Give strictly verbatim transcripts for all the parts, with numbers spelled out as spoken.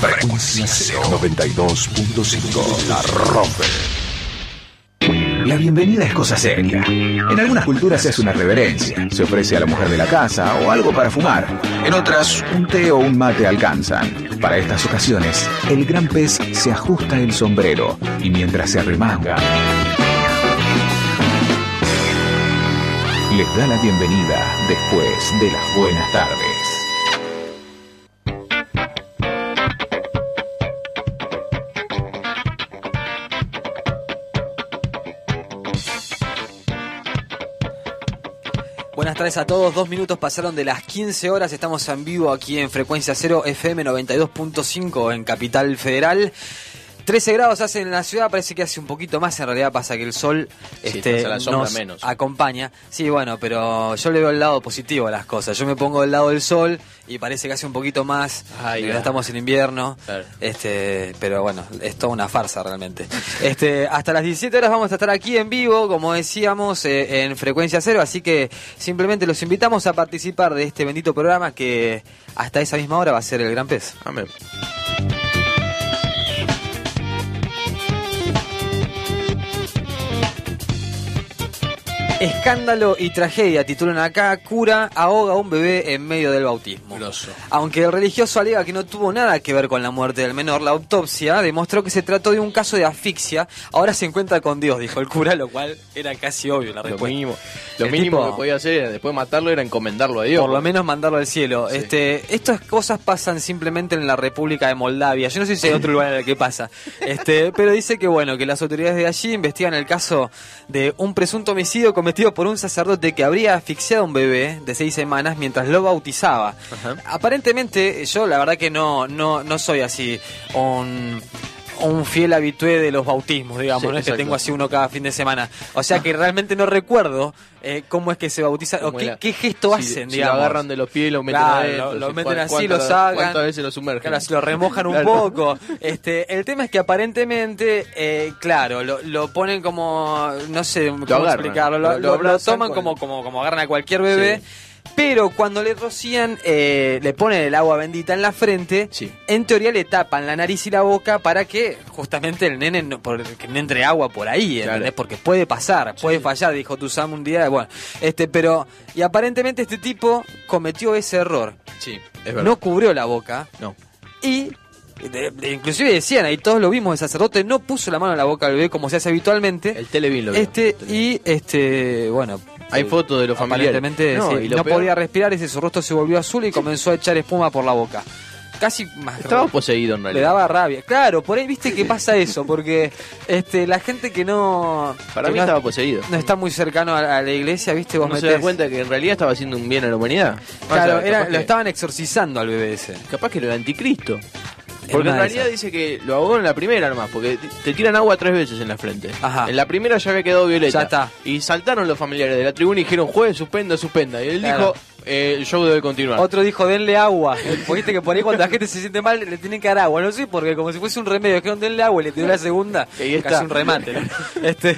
Frecuencia Cero noventa y dos punto cinco. La rompe. La bienvenida es cosa seria. En algunas culturas es una reverencia. Se ofrece a la mujer de la casa o algo para fumar. En otras, un té o un mate alcanzan. Para estas ocasiones, el gran pez se ajusta el sombrero y mientras se arremanga, les da la bienvenida después de las buenas tardes. Buenas tardes a todos, dos minutos pasaron de las quince horas, estamos en vivo aquí en Frecuencia Cero F M noventa y dos punto cinco en Capital Federal. trece grados hace en la ciudad, parece que hace un poquito más, en realidad pasa que el sol sí, este, la sombra nos menos. acompaña. Sí, bueno, pero yo le veo el lado positivo a las cosas. Yo me pongo del lado del sol y parece que hace un poquito más, Ay, que ya. no estamos en invierno, Claro. este, pero bueno, es toda una farsa realmente. Este, hasta las diecisiete horas vamos a estar aquí en vivo, como decíamos, eh, en Frecuencia Cero, así que simplemente los invitamos a participar de este bendito programa que hasta esa misma hora va a ser el Gran Pez. Amén. Escándalo y tragedia, titulan acá, cura ahoga a un bebé en medio del bautismo. Grosso. Aunque el religioso alega que no tuvo nada que ver con la muerte del menor, la autopsia demostró que se trató de un caso de asfixia. Ahora se encuentra con Dios, dijo el cura, lo cual era casi obvio la Lo respuesta. mínimo, lo El mínimo tipo- que podía hacer era, después de matarlo era encomendarlo a Dios. Por lo menos mandarlo al cielo. Sí. Este, estas cosas pasan simplemente en la República de Moldavia. Yo no sé si hay otro lugar en el que pasa. Este, pero dice que bueno, que las autoridades de allí investigan el caso de un presunto homicidio cometido por un sacerdote que habría asfixiado a un bebé de seis semanas mientras lo bautizaba. Ajá. Aparentemente, yo la verdad que no, no, no soy así un, un fiel habitué de los bautismos, digamos, Sí, no es que exacto. tengo así uno cada fin de semana. O sea que realmente no recuerdo eh, cómo es que se bautiza o Como qué, la- qué gesto si, hacen, si digamos. lo agarran de los pies y lo meten Claro, adentro. lo, lo si- meten cuán- así, cuántas- lo sacan. ¿Cuántas veces lo sumergen? Claro, si lo remojan un Claro. poco. Este, el tema es que aparentemente, eh, claro, lo, lo ponen como, no sé cómo agarran, explicarlo, lo, lo- lo lo- lo abrazan toman con- como, como, como agarran a cualquier bebé. Sí. Pero cuando le rocían, eh, le ponen el agua bendita en la frente, Sí. en teoría le tapan la nariz y la boca para que justamente el nene no, por- que no entre agua por ahí, ¿entendés? Claro. Porque puede pasar, puede fallar, dijo Tuzam un día, bueno, este, pero, y aparentemente este tipo cometió ese error, Sí, es verdad. no cubrió la boca No. y de- de- inclusive decían, ahí todos lo vimos, el sacerdote no puso la mano en la boca del bebé como se hace habitualmente, El Televín lo vio. este, y este, bueno, Hay eh, fotos de los familiares. aparentemente No, sí, y lo no peor- podía respirar, ese su rostro se volvió azul y comenzó a echar espuma por la boca. Casi más Estaba poseído en le realidad. daba rabia. Claro, por ahí viste que pasa eso, porque este la gente que no Para que mí no, estaba poseído. no está muy cercano a, a la iglesia, viste, vos ¿No se metés- da cuenta que en realidad estaba haciendo un bien a la humanidad? Claro, O sea, era, capaz lo que- estaban exorcizando al bebé ese. Capaz que era el anticristo. En Porque en una de realidad esas. dice que lo ahogó en la primera nomás, porque te tiran agua tres veces en la frente. Ajá. En la primera ya había quedado violeta. Ya está. Y saltaron los familiares de la tribuna y dijeron, juez, suspenda, suspenda. Y él Claro. dijo, eh, el show debe continuar. Otro dijo, denle agua. Porque viste que por ahí cuando la gente se siente mal le tienen que dar agua. No sé, porque como si fuese un remedio. Dijeron, denle agua y le tiró la segunda. Y ahí está. Casi un remate. ¿no? Este,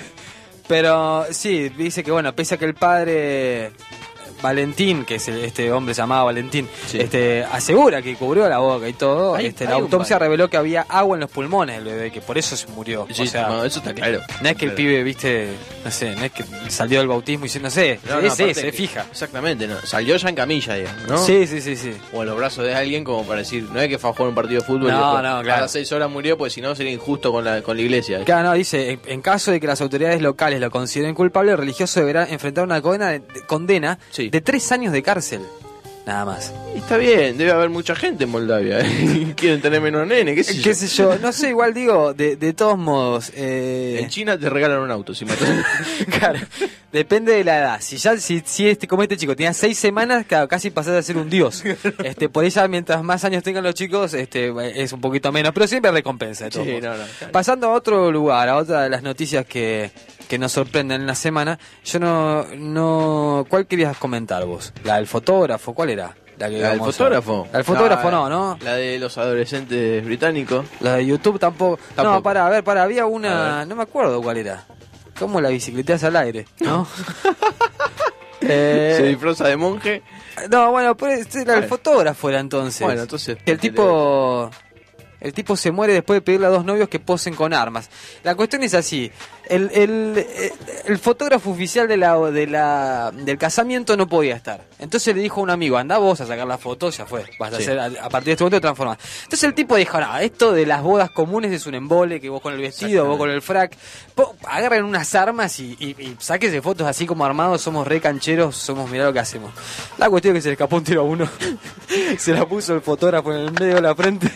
pero sí, dice que bueno, pese a que el padre Valentín, que es el- este hombre llamado Valentín, Sí. este asegura que cubrió la boca y todo, Hay- este, hay la un autopsia padre. reveló que había agua en los pulmones del bebé, que por eso se murió. Sí, o sea, no, eso está claro. no es que el Claro. pibe, viste, no sé, no es que salió del bautismo y se- no sé, No, no, es aparte ese, que- fija. Exactamente, no. Salió ya en camilla, digamos, ¿no? Sí, sí, sí, sí. O en los brazos de alguien como para decir, no es que fue a jugar un partido de fútbol y No, después no, a claro. las seis horas murió, porque si no sería injusto con la, con la iglesia. Claro, no, dice, en, en caso de que las autoridades locales lo consideren culpable, el religioso deberá enfrentar una condena de, de- condena Sí. de tres años de cárcel. Nada más. Y está bien, debe haber mucha gente en Moldavia. ¿eh? Quieren tener menos nene, qué sé yo. ¿Qué sé yo? No sé, igual digo, de, de todos modos... Eh... En China te regalan un auto si matas. Claro, depende de la edad. Si ya, si, si este, como este chico tenía seis semanas, claro, casi pasás a ser un dios. Este, por ella, mientras más años tengan los chicos, este, es un poquito menos, pero siempre recompensa de todos Sí, modos. no, no, claro. Pasando a otro lugar, a otra de las noticias que, que nos sorprenden en la semana, yo no, no, ¿cuál querías comentar vos? ¿La del fotógrafo? ¿Cuál era? La, que ¿La del vamos a- fotógrafo? La del fotógrafo no, ¿no? La de los adolescentes británicos. La de YouTube tampoco. No, Tampoco. para, a ver, para, había A una, ver. no me acuerdo cuál era. ¿Cómo la bicicleteas al aire? ¿No? eh, Se disfraza de monje. No, bueno, pues este era el Bueno. fotógrafo era entonces. Bueno, entonces- Que el tipo El tipo se muere después de pedirle a dos novios que posen con armas. La cuestión es así. El, el, el fotógrafo oficial de la, de la, del casamiento no podía estar. Entonces le dijo a un amigo, anda vos a sacar la foto, ya fue. Vas a Sí. hacer, a, a partir de este momento te transformás. Entonces el tipo dijo, no, esto de las bodas comunes es un embole, que vos con el vestido, vos con el frac. Po, agarren unas armas y, y, y sáquense fotos así como armados, somos re cancheros, somos mirá lo que hacemos. La cuestión es que se le escapó un tiro a uno. Se la puso el fotógrafo en el medio de la frente.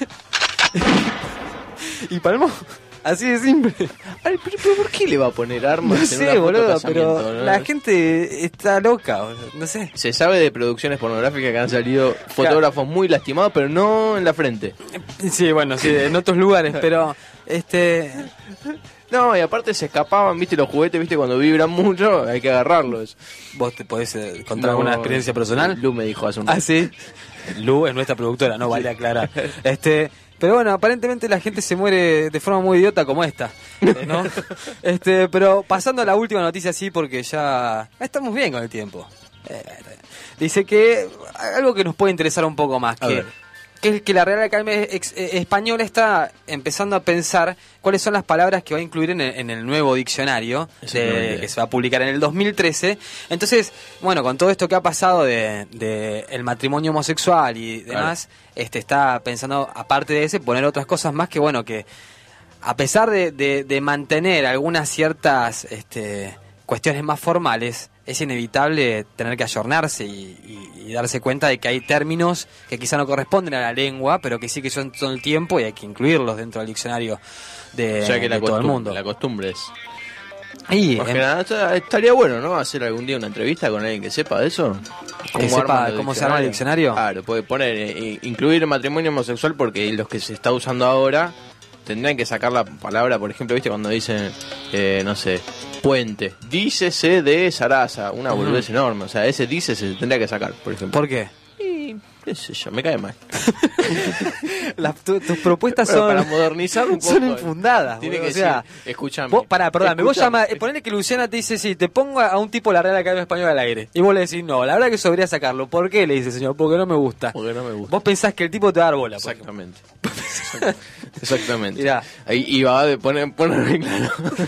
Y palmó. Así de simple. Ay, pero, pero ¿por qué le va a poner armas No en sé, una foto boludo, casamiento, pero no? la gente está loca, boludo. No sé. Se sabe de producciones pornográficas que han salido fotógrafos muy lastimados, pero no en la frente. Sí, bueno, sí, en otros lugares, pero este No, y aparte se escapaban, viste, los juguetes, viste, cuando vibran mucho, hay que agarrarlos. ¿vos te podés eh, contar No, alguna experiencia personal? Lu me dijo hace un rato. Ah, sí. Lu es nuestra productora, no vale aclarar. Este, pero bueno, aparentemente la gente se muere de forma muy idiota como esta, ¿no? Este, pero pasando a la última noticia sí, porque ya estamos bien con el tiempo. Eh, dice que algo que nos puede interesar un poco más, A que ver. que es que la Real Academia Ex- eh, Española está empezando a pensar cuáles son las palabras que va a incluir en el, en el nuevo diccionario de- Exactamente. que se va a publicar en el dos mil trece. Entonces, bueno, con todo esto que ha pasado de, de el matrimonio homosexual y demás, este está pensando, aparte de ese, poner otras cosas más que, bueno, que a pesar de, de, de mantener algunas ciertas este, cuestiones más formales, es inevitable tener que ayornarse y, y- y darse cuenta de que hay términos que quizá no corresponden a la lengua, pero que sí que son todo el tiempo y hay que incluirlos dentro del diccionario de, O sea que la, de todo el costum- mundo. la costumbre es... Y, Más que em, nada, o sea, estaría bueno, ¿no? Hacer algún día una entrevista con alguien que sepa de eso. Que sepa arman los cómo se arma el diccionario. Claro, puede poner, eh, incluir matrimonio homosexual porque los que se está usando ahora tendrían que sacar la palabra, por ejemplo, ¿viste? Cuando dicen, eh, no sé, puente. Dícese de Sarasa, una Ujú. boludez enorme. O sea, ese dice se tendría que sacar, por ejemplo. ¿por qué? Y, qué sé yo, me cae mal. Las, tu- tus propuestas Bueno, son, para modernizar un poco. son infundadas. Tiene boludo, que o sea, decir, escúchame. Vos, pará, perdóname, vos escúchame. llama, ponele que Luciana te dice, sí, te pongo a un tipo la Real Academia Española al aire. Y vos le decís, no, la verdad que eso debería sacarlo. ¿Por qué? Le dice, señor, porque no me gusta. Porque no me gusta. Vos pensás que el tipo te va a dar bola. por ejemplo. Exactamente. Exactamente. Mirá. Ahí y va a poner, poner claro.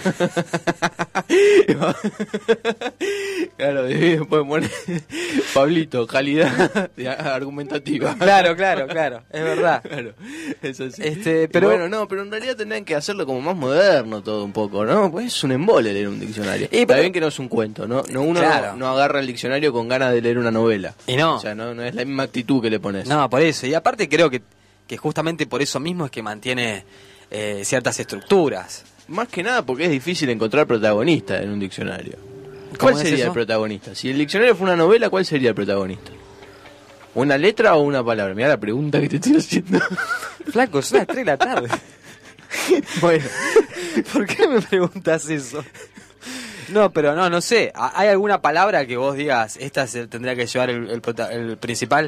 Y va- claro, después poner Pablito, calidad de- argumentativa. Claro, claro, claro, es verdad. Claro, eso sí. Este, Y pero- bueno, no, pero en realidad tendrían que hacerlo como más moderno todo un poco, ¿no? Pues es un embole leer un diccionario. Y Está pero- bien que no es un cuento, ¿no? No uno Claro. no, no agarra el diccionario con ganas de leer una novela. Y no. O sea, no, no es la misma actitud que le pones. No, por eso. Y aparte creo que, que justamente por eso mismo es que mantiene eh, ciertas estructuras. Más que nada porque es difícil encontrar protagonista en un diccionario. ¿Cómo ¿Cuál es sería eso? el protagonista? Si el diccionario fue una novela, ¿cuál sería el protagonista? ¿Una letra o una palabra? Mirá la pregunta que te estoy haciendo. Flaco, son las tres de la tarde. Bueno, ¿Por qué me preguntas eso? No, pero no, no sé. ¿Ha- ¿Hay alguna palabra que vos digas, esta se tendría que llevar el, el, prota- el principal?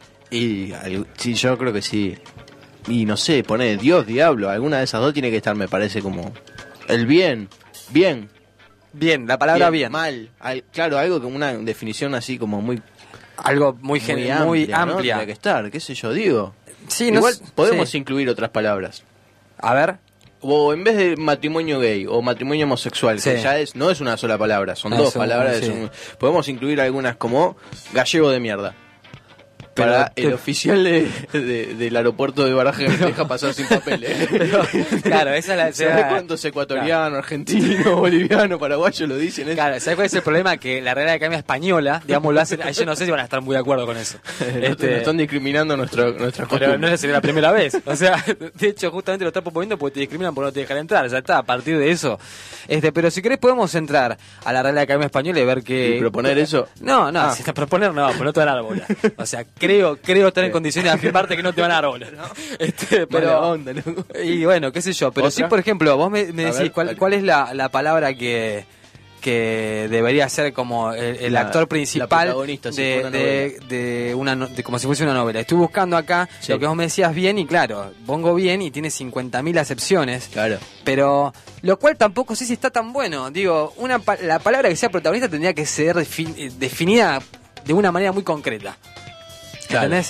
y al- sí, yo creo que sí. Y no sé, pone Dios, diablo, alguna de esas dos tiene que estar, me parece, como el bien, bien, Bien, la palabra bien. mal. Al- claro, algo como una definición así como muy, Algo muy, gen- muy muy amplia, ¿no? amplia. Tiene que estar, qué sé yo, digo. Sí, no Igual s- podemos sí. incluir otras palabras. A ver. O en vez de matrimonio gay o matrimonio homosexual, que Sí. ya es no es una sola palabra, son No, dos son- palabras. sí. es un- podemos incluir algunas como gallego de mierda. Pero Para te- el oficial de, de- del aeropuerto de Baraja que me deja pasar sin papeles. Pero, claro, esa es la... ¿Sabes cuántos ecuatorianos, argentinos, bolivianos, paraguayos lo dicen? eso? Claro, ¿sabes cuál es el problema? Que la Real Academia Española, digamos, lo hacen... Yo no sé si van a estar muy de acuerdo con eso. Nos Este, están discriminando nuestro, nuestras pero no costumbres. sería la primera vez. O sea, de hecho, justamente lo están proponiendo porque te discriminan por no te dejar entrar. Ya está, a partir de eso. Este, pero si querés podemos entrar a la Real Academia Española y ver que... ¿Y proponer eso? No, no, Ah. si te proponer no, pero no te van a dar bola. O sea, creo, creo estar en condiciones de afirmarte que no te van a dar bola. Este, Mala pero... onda, loco. Y bueno, qué sé yo, pero ¿Otra? sí, por ejemplo, vos me, me A decís ver, cuál, dale. cuál es la, la palabra que, que debería ser como el, el La- actor la principal protagonista, si de, fuera una de, de una no- de como si fuese una novela. Estoy buscando acá Sí. lo que vos me decías bien y claro, pongo bien y tiene cincuenta mil acepciones, Claro. pero lo cual tampoco sé si está tan bueno. Digo, una pa- la palabra que sea protagonista tendría que ser defi- eh, definida de una manera muy concreta. Claro. ¿Entendés?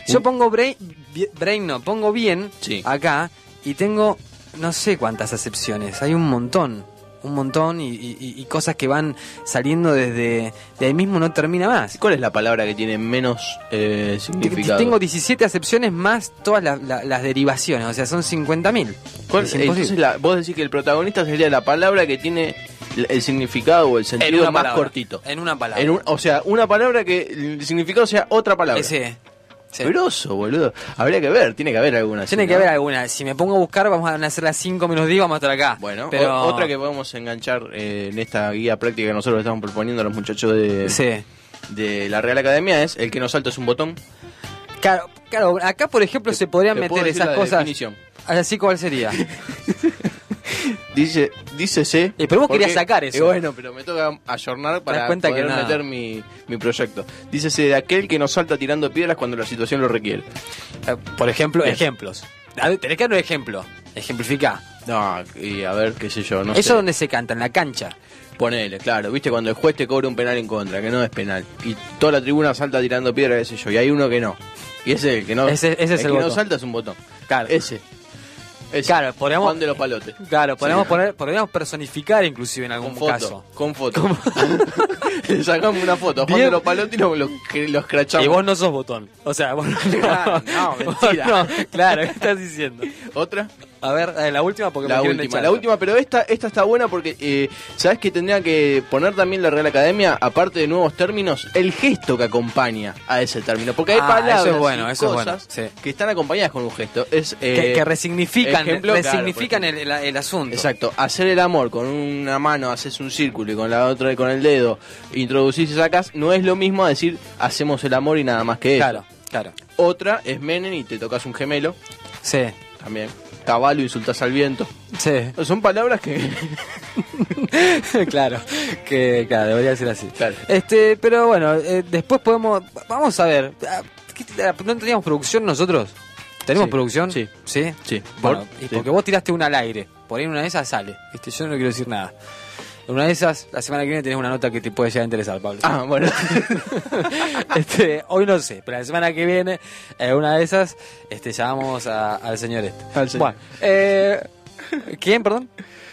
Yo pongo brain, brain no, pongo bien Sí. acá y tengo no sé cuántas acepciones, hay un montón, un montón y, y, y cosas que van saliendo desde de ahí mismo, no termina más. ¿Cuál es la palabra que tiene menos eh, significado? Tengo diecisiete acepciones más todas la, la, las derivaciones, o sea, son cincuenta mil. ¿Cuál- Entonces la, vos decís que el protagonista sería la palabra que tiene el, el significado o el sentido más palabra, cortito. En una palabra. En un- o sea, una palabra que el significado sea otra palabra. Ese. Sí. Grosso, boludo. Habría que ver, tiene que haber alguna. Tiene así, que ¿no? haber alguna. Si me pongo a buscar, vamos a hacer las cinco menos diez, vamos a estar acá. Bueno, pero o- otra que podemos enganchar eh, en esta guía práctica que nosotros le estamos proponiendo a los muchachos de, Sí. de la Real Academia es el que no salta es un botón. Claro, claro, acá por ejemplo se podrían Te puedo meter decir esas la cosas. definición. Así, ¿cuál sería? Dice, dícese. Eh, pero vos porque- querías sacar eso. eh, bueno, pero me toca ayornar para cuenta que poder nada. meter mi, mi proyecto. Dícese de aquel que no salta tirando piedras cuando la situación lo requiere. Eh, Por ejemplo, Bien. ejemplos. A ver, tenés que dar un ejemplo. Ejemplifica. No, y a ver, qué sé yo, no ¿Eso sé. donde se canta? ¿En la cancha? Ponele, claro, viste cuando el juez te cobra un penal en contra, que no es penal. Y toda la tribuna salta tirando piedras, qué sé yo, y hay uno que no. Y ese es el que no. Ese- ese es el que no botón. salta es un botón. Claro. Ese. Ese. Claro, podríamos- Juan de los palotes. Claro, podríamos, Sí. poner, podríamos personificar inclusive en algún Con foto, caso. con foto. Le sacamos una foto a Juan Bien. de los palotes y lo, lo, lo escrachamos. Y vos no sos botón. O sea, vos no. Claro, no, mentira. No, claro, ¿qué estás diciendo? ¿Otra? A ver, eh, la última porque La me quieren última, echar. la última, pero esta esta está buena porque, eh, ¿sabes que tendría que poner también la Real Academia, aparte de nuevos términos, el gesto que acompaña a ese término? Porque hay Ah, palabras eso es bueno, y eso es cosas bueno, sí. que están acompañadas con un gesto. Es, eh, que, que resignifican, ejemplo, claro, resignifican por el, el, el asunto. Exacto, hacer el amor con una mano haces un círculo y con la otra con el dedo introducís y sacás, no es lo mismo a decir hacemos el amor y nada más que eso. Claro, claro. Otra es Menem y te tocas un gemelo, Sí, también. Caballo, insultás al viento. sí. Son palabras que... claro, que claro, debería ser así. Claro. Este, pero bueno, eh, después podemos, vamos a ver. ah, ¿qué- ¿No teníamos producción nosotros? ¿Tenemos Sí, producción? sí. ¿Sí? Sí. Bueno, ¿Por? y Sí. porque vos tiraste una al aire. Por ahí en una de esas sale. ¿Viste? Yo no quiero decir nada. En una de esas, la semana que viene tenés una nota que te puede llegar a interesar, Pablo. Ah, bueno. este, hoy no sé, pero la semana que viene, en una de esas, este, llamamos a- al señor este. Al señor. Bueno, eh, ¿quién, perdón?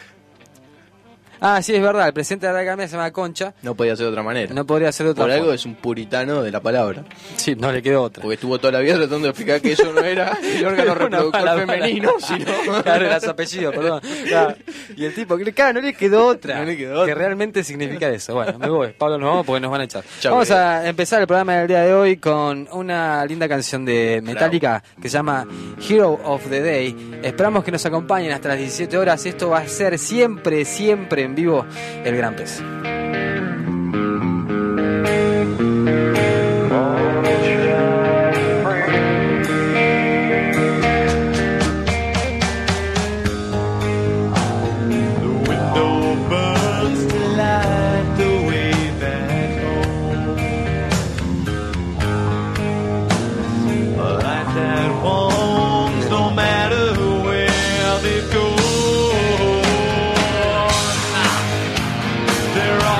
Ah, sí, es verdad, el presidente de la Academia se llama Concha. No podía ser de otra manera. No podría ser de otra Por algo forma. es un puritano de la palabra. Sí, no le quedó otra. Porque estuvo toda la vida tratando de explicar que eso no era el órgano Una reproductor mala femenino, palabra. sino... Claro, era su apellido, perdón. Claro. Y el tipo, claro, no le quedó otra. No le quedó otra. Que realmente significa eso. Bueno, me voy. Pablo, nos vamos porque nos van a echar. Chau, vamos querido. a empezar el programa del día de hoy con una linda canción de Metallica que se llama Hero of the Day. Esperamos que nos acompañen hasta las diecisiete horas. Esto va a ser siempre, siempre en vivo el Gran Pez. The window burns to light the way back home. A light that warms no matter where they go. There are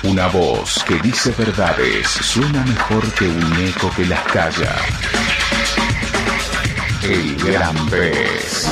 Una voz que dice verdades suena mejor que un eco que las calla. El Gran Pez.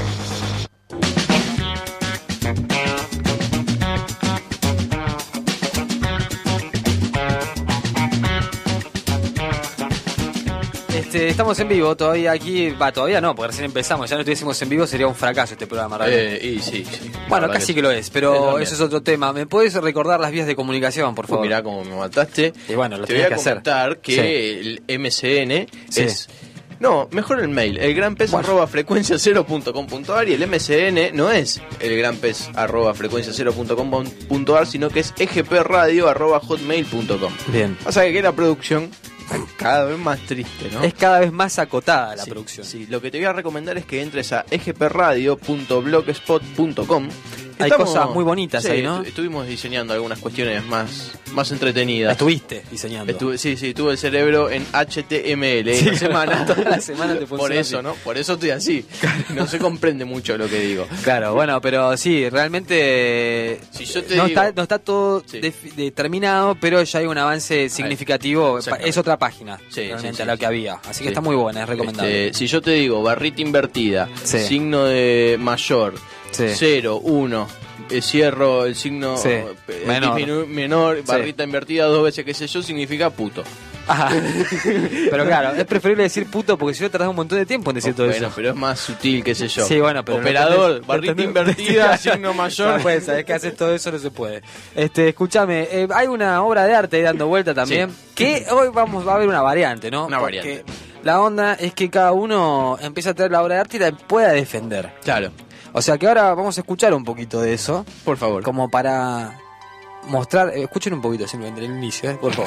Este, estamos en vivo todavía aquí, va, todavía no, porque recién empezamos, ya no estuviésemos en vivo, sería un fracaso este programa, realmente. Eh, y sí, sí. Bueno, La casi verdad que lo es, sí. pero Eh, eso es otro tema. ¿Me puedes recordar las vías de comunicación, por Uy, favor? mirá cómo me mataste. Y bueno, lo Te voy tenías a que hacer. comentar que Sí. el M C N Sí. es... No, mejor el mail, el gran pez Bueno. arroba frecuencia cero punto com punto ar, y el M C N no es el gran pez arroba frecuencia cero punto com punto ar, sino que es e g p radio arroba hotmail punto com. Bien. Pasa que la producción cada vez más triste, ¿no? Es cada vez más acotada la Sí, producción. Sí, lo que te voy a recomendar es que entres a e g p radio punto blogspot punto com. Hay cosas muy bonitas sí, ahí, ¿no? estu- Estuvimos diseñando algunas cuestiones más, más entretenidas. Estuviste diseñando. Estuve, sí, sí, tuve el cerebro en H T M L Sí, esta semana. toda la semana te Por funciona eso, así. ¿no? Por eso estoy así. No se comprende mucho lo que digo. Claro, bueno, pero sí, realmente Si yo te no, digo- está, no está todo Sí. defi- determinado, pero ya hay un avance significativo. exactamente. Es otra página, Sí, realmente, sí, sí, a la sí. que había. Así que Sí. está muy buena, es recomendable. Este, si yo te digo barrita invertida, Sí. signo de mayor, Sí. cero, uno, eh, cierro el signo Sí. eh, Menor. disminu- menor, Sí. barrita invertida dos veces, qué sé yo, significa puto. Ajá. Pero claro, es preferible decir puto porque si no tardas un montón de tiempo en decir todo Bueno, eso. pero es más sutil, qué sé yo. Sí, bueno, pero no Operador, entendés- barrita no entendés- invertida, signo mayor. No puede saber que haces todo eso, no se puede. Este, escúchame, eh, hay una obra de arte ahí dando vuelta también. Sí. Que hoy vamos va a haber una variante, ¿no? Una Porque variante. la onda es que cada uno empieza a traer la obra de arte y la pueda defender. Claro, O sea que ahora vamos a escuchar un poquito de eso, por favor. como para mostrar. eh, escuchen un poquito simplemente el inicio, ¿eh? Por favor.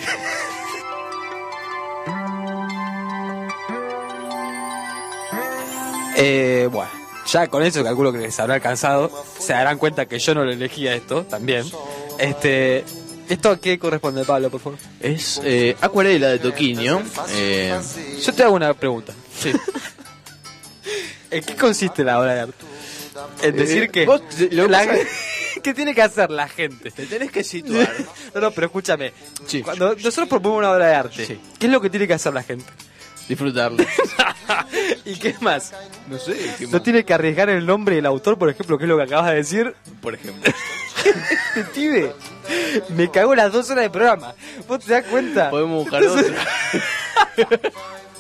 Eh, bueno, ya con eso calculo que les habrá alcanzado. Se darán cuenta que yo no lo elegía esto también. Este, ¿esto a qué corresponde, Pablo, por favor? Es eh, acuarela de Toquinho. Eh, Yo te hago una pregunta. sí. ¿En qué consiste la obra de arte? En decir Eh, que vos, lo que la- pasa es- ¿qué tiene que hacer la gente? Te tenés que situar. No, no, pero escúchame. Sí. Cuando nosotros proponemos una obra de arte, Sí. ¿qué es lo que tiene que hacer la gente? Disfrutarlo. ¿Y qué más? No sé, ¿qué ¿No más? tiene que arriesgar el nombre del autor, por ejemplo, que es lo que acabas de decir? Por ejemplo. Pibe, me cago las dos horas de programa. ¿Vos te das cuenta? Podemos buscar Entonces- otra.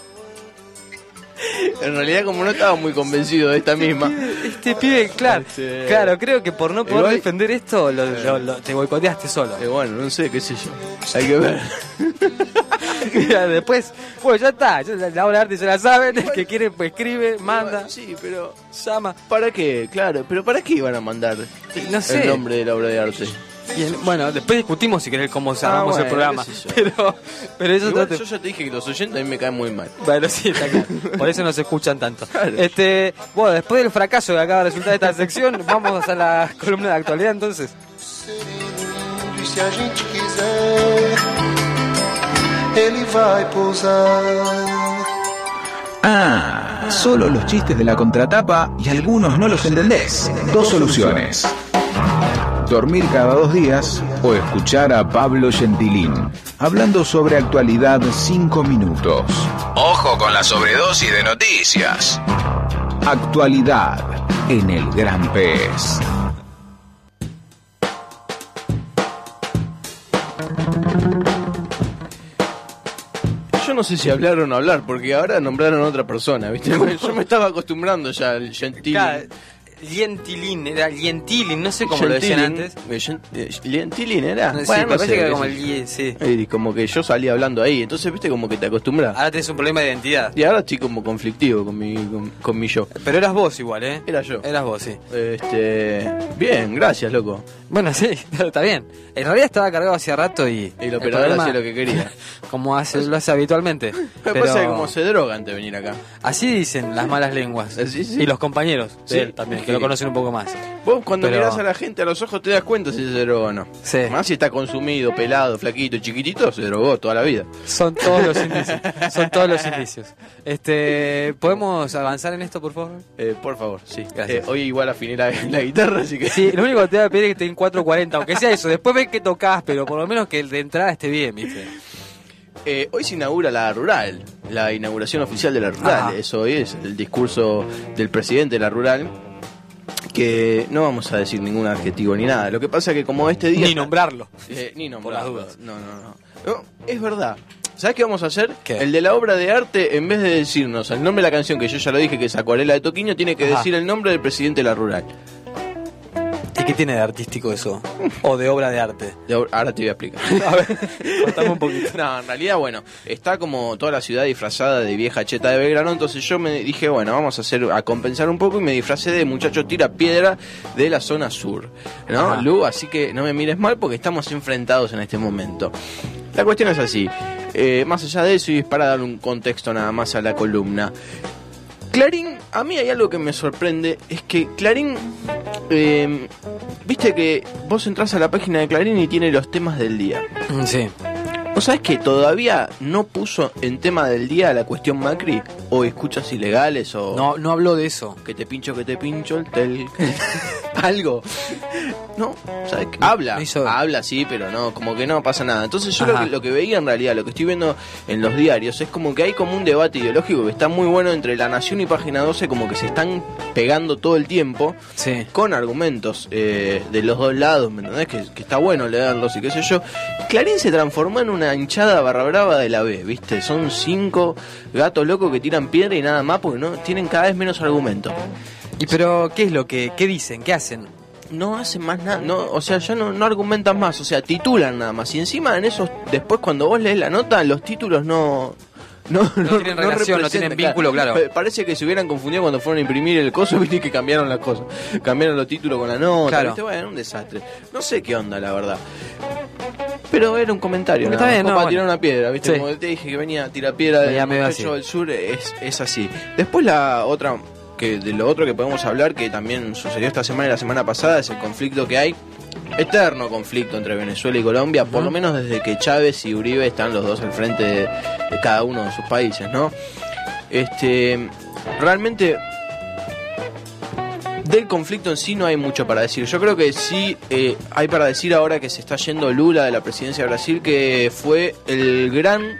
En realidad, como no estaba muy convencido de esta misma. Este pibe, claro, Este- claro, creo que por no poder Igual- defender esto, lo, lo- lo- te boicoteaste solo. Eh, bueno, no sé, qué sé yo. Hay que ver. Mira, después, bueno, ya está, ya la obra de arte se la saben, el que quiere pues escribe, manda, Sí, pero. llama. ¿Para qué? Claro, pero ¿para qué iban a mandar No sé. el nombre de la obra de arte? Y el- bueno, después discutimos si querés cómo cerramos Ah, el bueno, programa. qué sé yo. Pero, pero eso Igual te- yo ya te dije que los oyentes a mí me caen muy mal. Bueno, sí, está claro. Por eso no se escuchan tanto. Claro. Este, bueno, después del fracaso que acaba de resultar de esta sección, vamos a la columna de actualidad entonces. E se a gente quiser, ele vai pousar. Ah, solo los chistes de la contratapa y algunos no los entendés. Dos soluciones. Dormir cada dos días o escuchar a Pablo Gentilín hablando sobre actualidad cinco minutos. Ojo con la sobredosis de noticias. Actualidad en el Gran Pez. Yo no sé si hablar o no hablar, porque ahora nombraron a otra persona, ¿viste? Yo me estaba acostumbrando ya al gentil. Claro, Lientilín, era Lientilín, no sé cómo lo decían antes. Lientilín era. Sí, Bueno, me no parece sé, que era qué como sé el yo. Lie, sí. Y como que yo salía hablando ahí, entonces viste como que te acostumbras. Ahora tenés un problema de identidad. Y ahora estoy como conflictivo con mi, con, con mi yo. Pero eras vos igual, ¿eh? Era yo. Eras vos, sí. Este, bien, gracias, loco. Bueno, sí, está bien. En realidad estaba cargado hace rato y... El operador problema- hacía lo que quería. Como hace, lo hace habitualmente. Me Pero pasa que como se droga antes de venir acá. así dicen las malas lenguas. Sí, sí. Y los compañeros de Sí. él también, que lo conocen un poco más. Vos cuando Pero- mirás a la gente a los ojos te das cuenta si se drogó o no. Sí. Más si está consumido, pelado, flaquito, chiquitito, se drogó toda la vida. Son todos los indicios. Son todos los indicios. Este, ¿podemos avanzar en esto, por favor? Eh, por favor, sí. Gracias. Eh, hoy igual afiné la, la guitarra, así que... Sí, lo único que te voy a pedir es que esté en cuatro cuarenta, aunque sea eso. Después ves que tocas, pero por lo menos que el de entrada esté bien, ¿viste? Eh, hoy se inaugura la Rural, la inauguración oficial de la Rural. Ajá. Eso hoy es el discurso del presidente de la Rural, que no vamos a decir ningún adjetivo ni nada. Lo que pasa que como este día... Ni nombrarlo. Eh, ni Por las nombrarlo. dudas. No, no, no, no. Es verdad. ¿Sabes qué vamos a hacer? ¿Qué? El de la obra de arte, en vez de decirnos el nombre de la canción, que yo ya lo dije, que es Acuarela de Toquiño, tiene que Ajá. decir el nombre del presidente de la Rural. ¿Y qué tiene de artístico eso? ¿O de obra de arte? De obra- Ahora te voy a explicar. A ver, contame un poquito. No, en realidad, bueno, está como toda la ciudad disfrazada de vieja cheta de Belgrano, entonces yo me dije, bueno, vamos a hacer a compensar un poco y me disfracé de muchacho tira piedra de la zona sur, ¿no? Ajá. Lu, así que no me mires mal porque estamos enfrentados en este momento. La cuestión es así, eh, más allá de eso y es para dar un contexto nada más a la columna. Clarín, a mí hay algo que me sorprende, es que Clarín, eh, viste que vos entras a la página de Clarín y tiene los temas del día. Sí. ¿Vos sabés que todavía no puso en tema del día la cuestión Macri? ¿O escuchas ilegales? ¿O No, no habló de eso. que te pincho, que te pincho el tel? Algo. No, ¿sabés qué? Habla, no hizo- habla sí, pero no, como que no pasa nada. Entonces yo lo Ajá. que, lo que veía en realidad, lo que estoy viendo en los diarios, es como que hay como un debate ideológico que está muy bueno entre La Nación y Página doce, como que se están pegando todo el tiempo Sí. con argumentos eh, de los dos lados, ¿me entendés? Que, que está bueno leerlos y qué sé yo. Clarín se transformó en una hinchada barra brava de la B, ¿viste? Son cinco gatos locos que tiran piedra y nada más porque no tienen cada vez menos argumentos. ¿Y pero qué es lo que, qué dicen? ¿Qué hacen? No hacen más nada, no, o sea, ya no, no argumentan más, o sea, titulan nada más. Y encima en esos, después cuando vos lees la nota, los títulos no... No, No tienen relación, no tienen representan, vínculo, claro. Pa- Parece que se hubieran confundido cuando fueron a imprimir el coso, viste, que cambiaron las cosas. Cambiaron los títulos con la nota, Claro. ¿viste? Bueno, un desastre. No sé qué onda, la verdad. Pero era un comentario, Está nada más, bien, como no, para bueno. tirar una piedra, ¿viste? Sí. Como te dije que venía a tirar piedra Venía del medio muchacho así. del sur, es, es así. Después la otra, que de lo otro que podemos hablar, que también sucedió esta semana y la semana pasada, es el conflicto que hay, eterno conflicto entre Venezuela y Colombia, por lo menos desde que Chávez y Uribe están los dos al frente de, de cada uno de sus países, ¿no? Este, realmente del conflicto en sí no hay mucho para decir. Yo creo que sí eh, hay para decir ahora que se está yendo Lula de la presidencia de Brasil, que fue el gran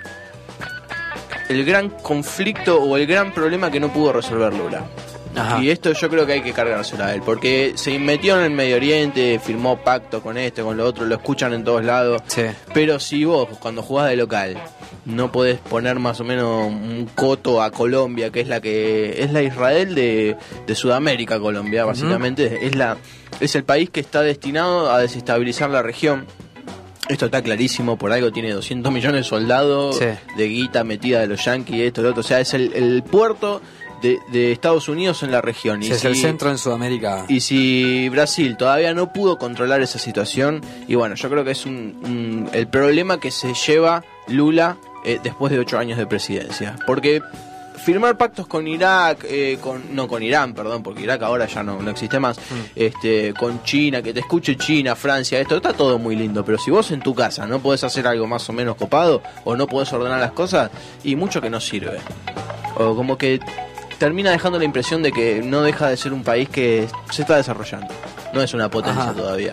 el gran conflicto o el gran problema que no pudo resolver Lula. Ajá. Y esto yo creo que hay que cargárselo a él, porque se metió en el Medio Oriente, firmó pacto con este, con lo otro, lo escuchan en todos lados. Sí. Pero si vos, cuando jugás de local, no podés poner más o menos un coto a Colombia, que es la que es la Israel de, de Sudamérica, Colombia, básicamente, es la es el país que está destinado a desestabilizar la región. Esto está clarísimo, por algo tiene doscientos millones de soldados, Sí. de guita metida de los yanquis, esto, lo otro. O sea, es el, el puerto de, de Estados Unidos en la región. Sí, Y es el si- centro en Sudamérica. y si Brasil todavía no pudo controlar esa situación, y bueno, yo creo que es un, un- el problema que se lleva Lula eh, después de ocho años de presidencia. Porque firmar pactos con Irak, eh, con no con Irán, perdón, porque Irak ahora ya no, no existe más, este, con China, que te escuche China, Francia, esto está todo muy lindo, pero si vos en tu casa no podés hacer algo más o menos copado, o no podés ordenar las cosas, y mucho que no sirve. O como que termina dejando la impresión de que no deja de ser un país que se está desarrollando. No es una potencia Ajá. todavía.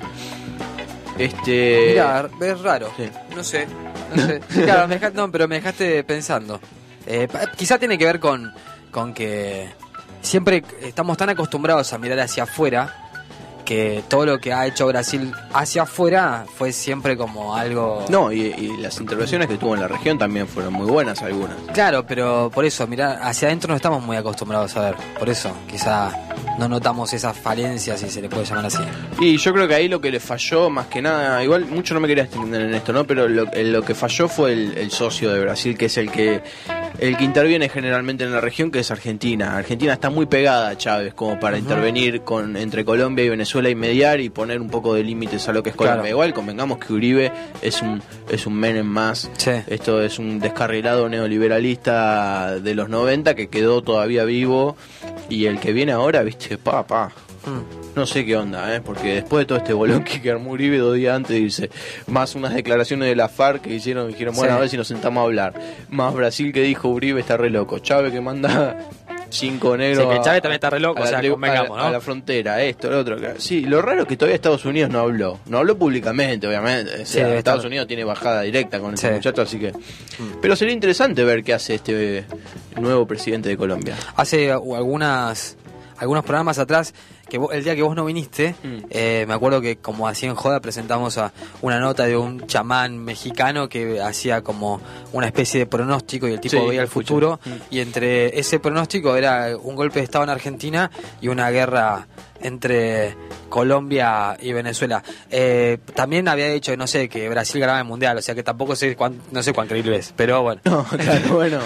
Este. Mira, es raro. Sí. No sé, no sé. Claro, me dejaste, no, pero me dejaste pensando. Eh, pa- quizá tiene que ver con, con que siempre estamos tan acostumbrados a mirar hacia afuera que todo lo que ha hecho Brasil hacia afuera fue siempre como algo... No, y, y las intervenciones que tuvo en la región también fueron muy buenas algunas. Claro, pero por eso, mirar hacia adentro no estamos muy acostumbrados a ver. Por eso, quizá no notamos esas falencias, si se le puede llamar así. Y yo creo que ahí lo que le falló, más que nada, igual mucho no me quería extender en esto, ¿no? Pero lo, lo que falló fue el, el socio de Brasil, que es el que el que interviene generalmente en la región, que es Argentina. Argentina está muy pegada a Chávez como para intervenir con entre Colombia y Venezuela y mediar y poner un poco de límites a lo que es Colombia. Claro. Igual convengamos que Uribe es un es un Menem más. Sí. Esto es un descarrilado neoliberalista de los noventa que quedó todavía vivo, y el que viene ahora, viste, pa, pa. Mm. no sé qué onda, ¿eh? Porque después de todo este bolón que armó Uribe dos días antes, dice, más unas declaraciones de la FARC que hicieron, dijeron, bueno, Sí. a ver si nos sentamos a hablar. Más Brasil que dijo Uribe está re loco. Chávez que manda cinco negros. Sí, que a- Chávez también está re loco, a la o sea, tribu- convengamos, a, ¿no? a la frontera, esto, lo otro. Sí, lo raro es que todavía Estados Unidos no habló. No habló públicamente, obviamente. O sea, Sí, debe Estados estar- Unidos tiene bajada directa con ese Sí. muchacho, así que. Pero sería interesante ver qué hace este nuevo presidente de Colombia. Hace uh, algunas algunos programas atrás, que vos- el día que vos no viniste, Mm. eh, me acuerdo que como así en joda presentamos a una nota de un chamán mexicano que hacía como una especie de pronóstico y el tipo Sí, veía el escuché. futuro, Mm. y entre ese pronóstico era un golpe de estado en Argentina y una guerra entre Colombia y Venezuela. Eh, también había dicho, no sé, que Brasil ganaba el mundial, o sea que tampoco sé cuán, no sé cuán creíble es, pero bueno. No, claro, bueno.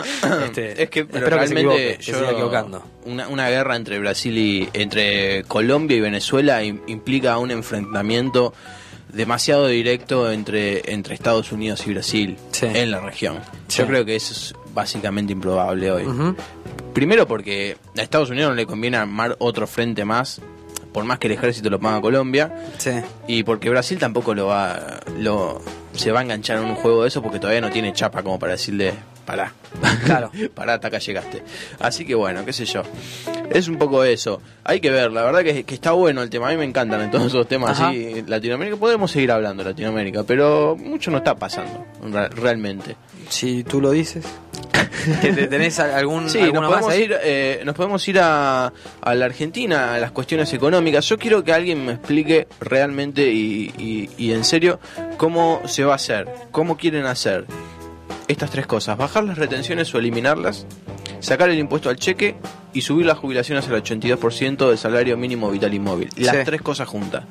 Este, es que pero espero que se realmente equivoque, que se yo- siga equivocando. Una, una guerra entre Brasil y entre Colombia y Venezuela im- implica un enfrentamiento demasiado directo entre, entre Estados Unidos y Brasil Sí. en la región. Sí. Yo creo que eso es básicamente improbable hoy. Ujú. Primero porque a Estados Unidos no le conviene armar otro frente más, por más que el ejército lo paga Colombia, Sí. y porque Brasil tampoco lo va lo se va a enganchar en un juego de eso porque todavía no tiene chapa como para decirle pará. Claro. Pará, hasta acá llegaste. Así que bueno, qué sé yo. Es un poco eso. Hay que ver, la verdad que, que está bueno el tema. A mí me encantan en todos esos temas Ajá. así. Latinoamérica, podemos seguir hablando de Latinoamérica, pero mucho no está pasando, re- realmente. Si tú lo dices. ¿Que te- ¿Tenés algún Sí, nos alguno más podemos, ahí? ir, eh, nos podemos ir a, a la Argentina, a las cuestiones económicas. Yo quiero que alguien me explique realmente y, y- y en serio cómo se va a hacer, cómo quieren hacer estas tres cosas: bajar las retenciones o eliminarlas, sacar el impuesto al cheque y subir las jubilaciones al ochenta y dos por ciento del salario mínimo vital y móvil. Las Sí. tres cosas juntas.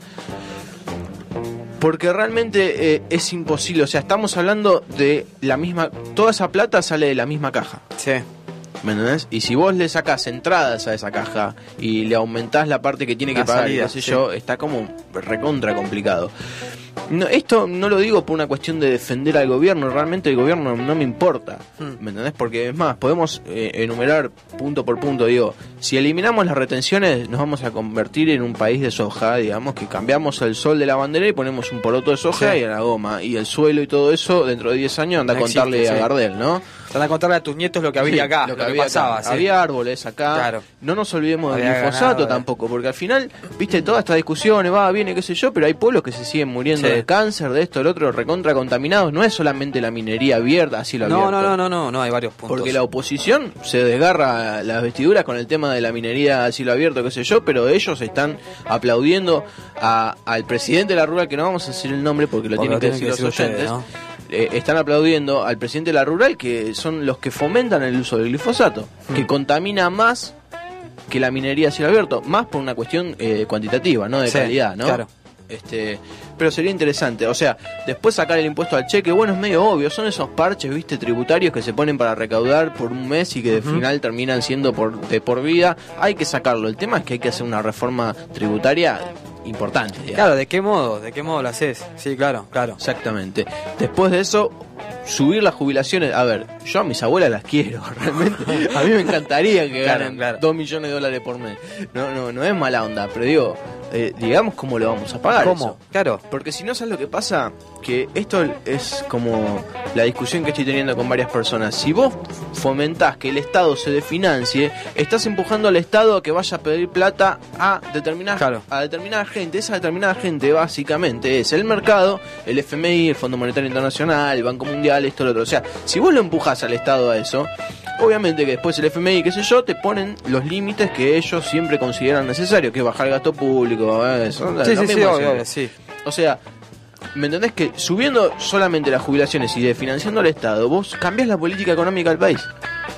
Porque realmente eh, es imposible, o sea, estamos hablando de la misma, toda esa plata sale de la misma caja, Sí. ¿me entendés? Y si vos le sacás entradas a esa caja y le aumentás la parte que tiene que La pagar, salida, qué sé sí. yo, está como recontra complicado. No, esto no lo digo por una cuestión de defender al gobierno, realmente el gobierno no me importa, Hmm. ¿me entendés? Porque es más, podemos eh, enumerar punto por punto, digo, si eliminamos las retenciones nos vamos a convertir en un país de soja, digamos, que cambiamos el sol de la bandera y ponemos un poroto de soja Sí. y a la goma, y el suelo y todo eso dentro de diez años anda No a contarle existe, a sí. Gardel, ¿no? Están a contarle a tus nietos lo que había Sí, acá, lo que, había pasaba. acá. sí. Había árboles acá. Claro. No nos olvidemos del Había glifosato ganado, eh. tampoco, porque al final, viste, todas estas discusiones, va, viene, qué sé yo, pero hay pueblos que se siguen muriendo Sí. de cáncer, de esto, del otro, recontra contaminados. No es solamente la minería abierta, así lo No, abierto. no, no, no, no, no, hay varios puntos. Porque la oposición se desgarra las vestiduras con el tema de la minería a cielo abierto, qué sé yo, pero ellos están aplaudiendo a- al presidente de la Rural, que no vamos a decir el nombre porque lo Porque tienen lo que tienen decir que los decir oyentes. ustedes, ¿no? Eh, están aplaudiendo al presidente de la Rural, que son los que fomentan el uso del glifosato, Hmm. que contamina más que la minería a cielo abierto, más por una cuestión eh, cuantitativa, no de Sí, calidad, ¿no? claro. Este, pero sería interesante, o sea, después sacar el impuesto al cheque, bueno, es medio obvio, son esos parches, viste, tributarios que se ponen para recaudar por un mes y que de final terminan siendo por, de por vida. Hay que sacarlo. El tema es que hay que hacer una reforma tributaria importante, digamos. Claro, ¿de qué modo? ¿De qué modo lo haces? Sí, claro, claro. Exactamente. Después de eso, subir las jubilaciones. A ver, yo a mis abuelas las quiero, realmente. A mí me encantaría que Claro, ganen claro. dos millones de dólares por mes. No, no, no es mala onda, pero digo, eh, digamos cómo lo vamos a pagar. ¿Cómo? eso. Claro. Porque si no, ¿sabes lo que pasa? Que esto es como la discusión que estoy teniendo con varias personas. Si vos fomentás que el Estado se desfinancie, estás empujando al Estado a que vaya a pedir plata a determinada, Claro. a determinada gente. Esa determinada gente básicamente es el mercado, el F M I, el Fondo Monetario Internacional, el Banco Mundial, esto, lo otro. O sea, si vos lo empujás al Estado a eso, obviamente que después el F M I, qué sé yo, te ponen los límites que ellos siempre consideran necesarios, que es bajar el gasto público, eso, Sí, lo sí, sí, mismo de obvio, siempre. obvio, sí. O sea, ¿me entendés? Que subiendo solamente las jubilaciones y desfinanciando al Estado, vos cambiás la política económica del país.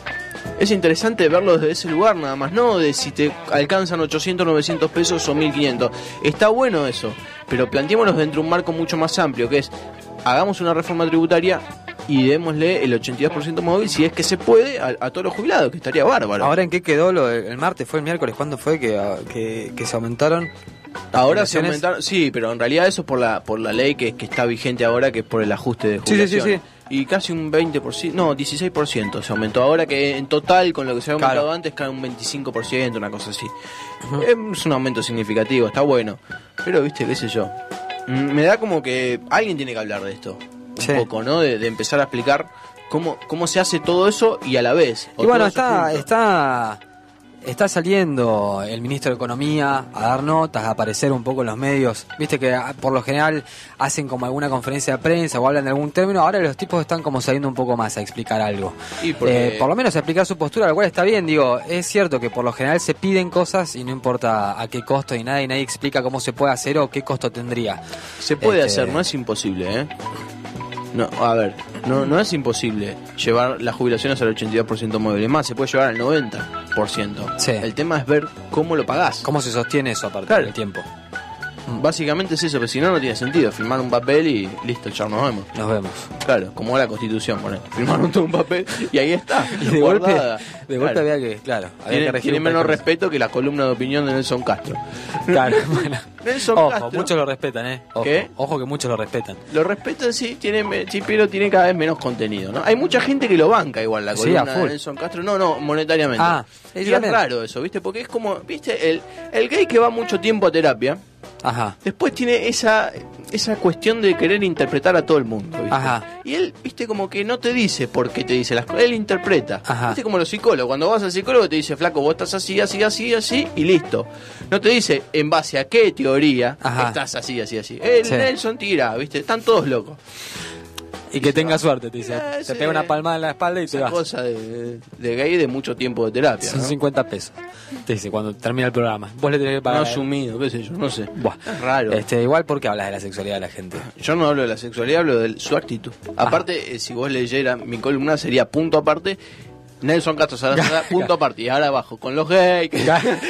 Es interesante verlo desde ese lugar nada más, no de si te alcanzan ochocientos, novecientos pesos o mil quinientos. Está bueno eso, pero planteémonos dentro de un marco mucho más amplio, que es, hagamos una reforma tributaria y démosle el ochenta y dos por ciento móvil, si es que se puede, a, a todos los jubilados, que estaría bárbaro. Ahora, ¿en qué quedó lo del- el martes? ¿Fue el miércoles? ¿Cuándo fue que, ah, que, que se aumentaron? Ahora se jubilaciones? aumentaron, sí, pero en realidad eso es por la por la ley que, que está vigente ahora, que es por el ajuste de Sí, sí, sí, jubilación. sí. Y casi un veinte por ciento, no, dieciséis por ciento se aumentó. Ahora que en total, con lo que se había aumentado Claro. antes, cae un veinticinco por ciento, una cosa así. Uh-huh. Es un aumento significativo, está bueno. Pero, viste, qué sé yo. Me da como que alguien tiene que hablar de esto. Un Sí. poco, ¿no? De, de empezar a explicar cómo, cómo se hace todo eso y a la vez. Y bueno, todo eso está, junto. está, está saliendo el ministro de Economía a dar notas, a aparecer un poco en los medios. Viste que ah, por lo general hacen como alguna conferencia de prensa o hablan de algún término. Ahora los tipos están como saliendo un poco más a explicar algo. Y porque- Eh, por lo menos a explicar su postura, lo cual está bien. Digo, es cierto que por lo general se piden cosas y no importa a qué costo y nada, y nadie explica cómo se puede hacer o qué costo tendría. Se puede Este- hacer, no es imposible, ¿eh? No, a ver, no, no es imposible llevar las jubilaciones al ochenta y dos por ciento móvil. Es más, se puede llevar al noventa por ciento. Sí. El tema es ver cómo lo pagás. ¿Cómo se sostiene eso aparte Claro. del tiempo? Básicamente es eso, pero si no, no tiene sentido. Firmar un papel y listo, ya nos vemos. Nos vemos. Claro, como la Constitución, poner. Firmaron todo un papel y ahí está. Y de golpe, guardada. de golpe Claro. había que, claro, había Tiene, que regir tiene un país menos con eso. respeto que la columna de opinión de Nelson Castro. Claro, bueno. Nelson Ojo, Castro. muchos lo respetan, ¿eh? Ojo, ¿Qué? ojo que muchos lo respetan. Lo respetan, sí, tiene, me- sí, pero tiene cada vez menos contenido, ¿no? Hay mucha gente que lo banca igual, la Sí, columna a full. de Nelson Castro. No, no, monetariamente. Ah, y sí, es también. raro eso, ¿viste? Porque es como, ¿viste? El, el gay que va mucho tiempo a terapia, Ajá. después tiene esa esa cuestión de querer interpretar a todo el mundo, ¿viste? Ajá. Y él, ¿viste? Como que no te dice por qué te dice las cosas, él interpreta. Ajá. ¿Viste? Como los psicólogos, cuando vas al psicólogo te dice, flaco, vos estás así, así, así, así, y listo. No te dice en base a qué teoría Ajá. estás así, así, así. El Sí. Nelson tira, ¿viste? Están todos locos. Y que tenga suerte, te dice. Eh, Te sí. pega una palmada en la espalda y te Esa vas. cosa de, de gay de mucho tiempo de terapia, Son ¿no? cincuenta pesos. Te dice cuando termina el programa. Vos le tenés que No pagar. asumido, qué sé yo, no sé. Buah. Es raro. Este, igual porque hablas de la sexualidad de la gente. Yo no hablo de la sexualidad, hablo de su actitud. Aparte, eh, si vos leyeras mi columna, sería punto aparte. Nelson Castro Salazar, punto aparte. Y ahora abajo, con los gays. que-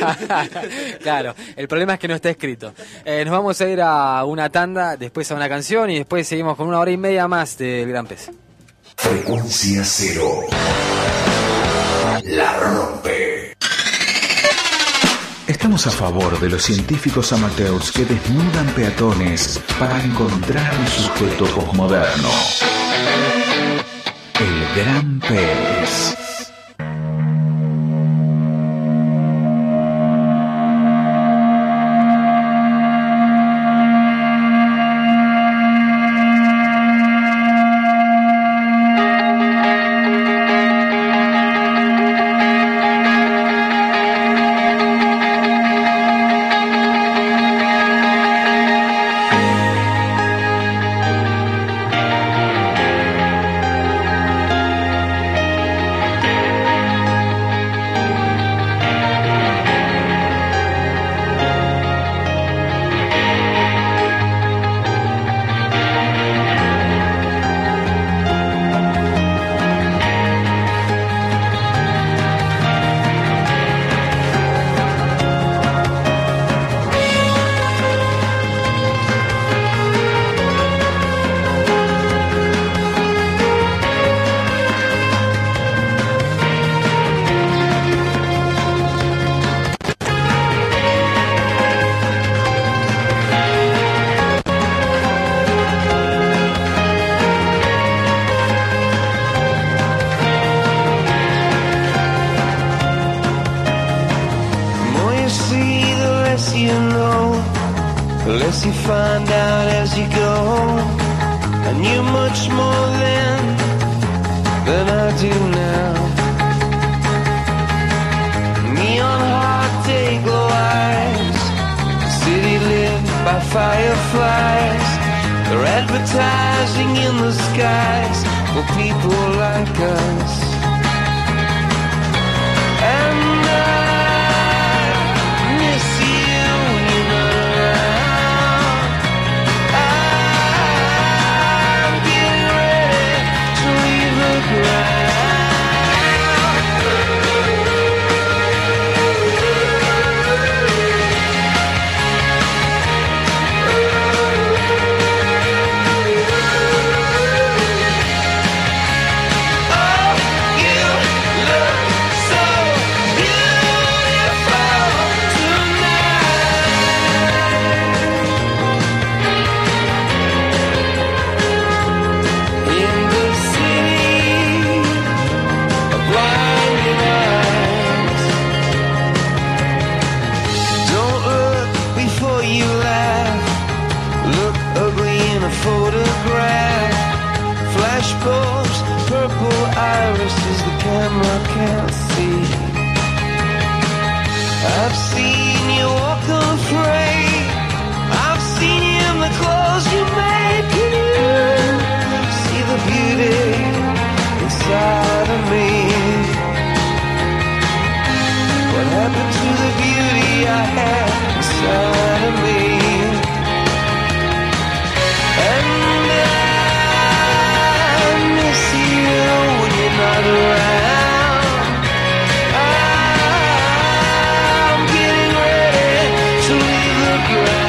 Claro, el problema es que no está escrito. Eh, nos vamos a ir a una tanda, después a una canción y después seguimos con una hora y media más del Gran Pez. Frecuencia cero. La rompe. Estamos a favor de los científicos amateurs que desnudan peatones para encontrar un sujeto posmoderno. El Gran Pez. more you see, the less you know, the less you find out as you go. I knew much more then than I do now. Neon heart day glow eyes, the city lit by fireflies. They're advertising in the skies for people like us. And I miss you when you're not around. I'm getting ready to leave the ground. Oh, purple irises the camera can't see. I've seen you walk unafraid. I've seen you in the clothes you made. Can you see the beauty inside of me? What happened to the beauty I had inside of me? And I miss you when you're not around. I'm getting ready to leave the ground.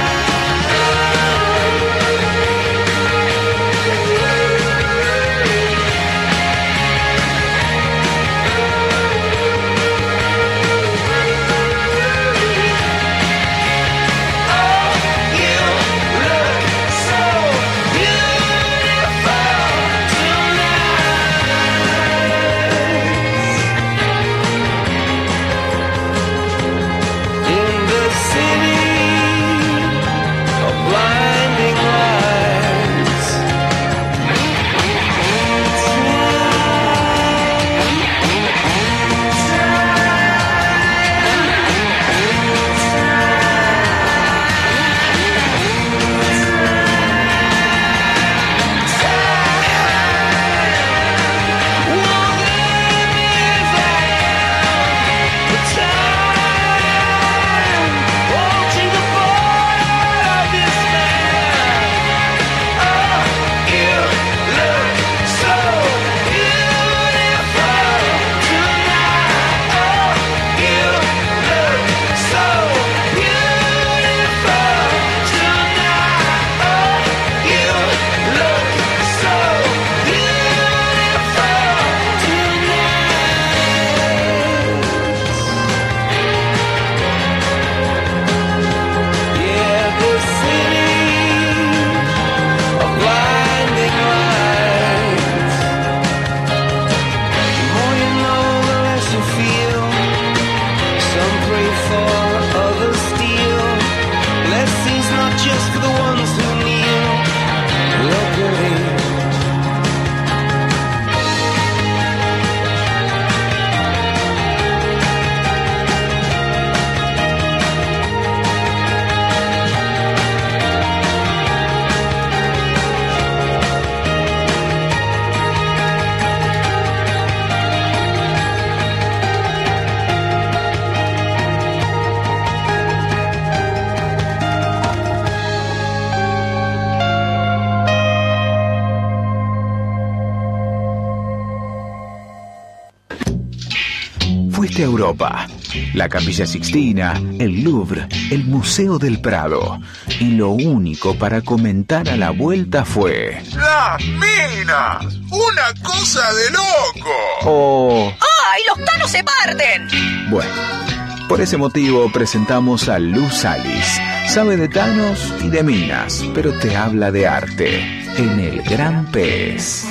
Fuiste a Europa, la Capilla Sixtina, el Louvre, el Museo del Prado, y lo único para comentar a la vuelta fue... ¡Las minas! ¡Una cosa de loco! O... ¡Ay, los tanos se parten! Bueno, por ese motivo presentamos a Lu Salis. Sabe de tanos y de minas, pero te habla de arte en El Gran Pez.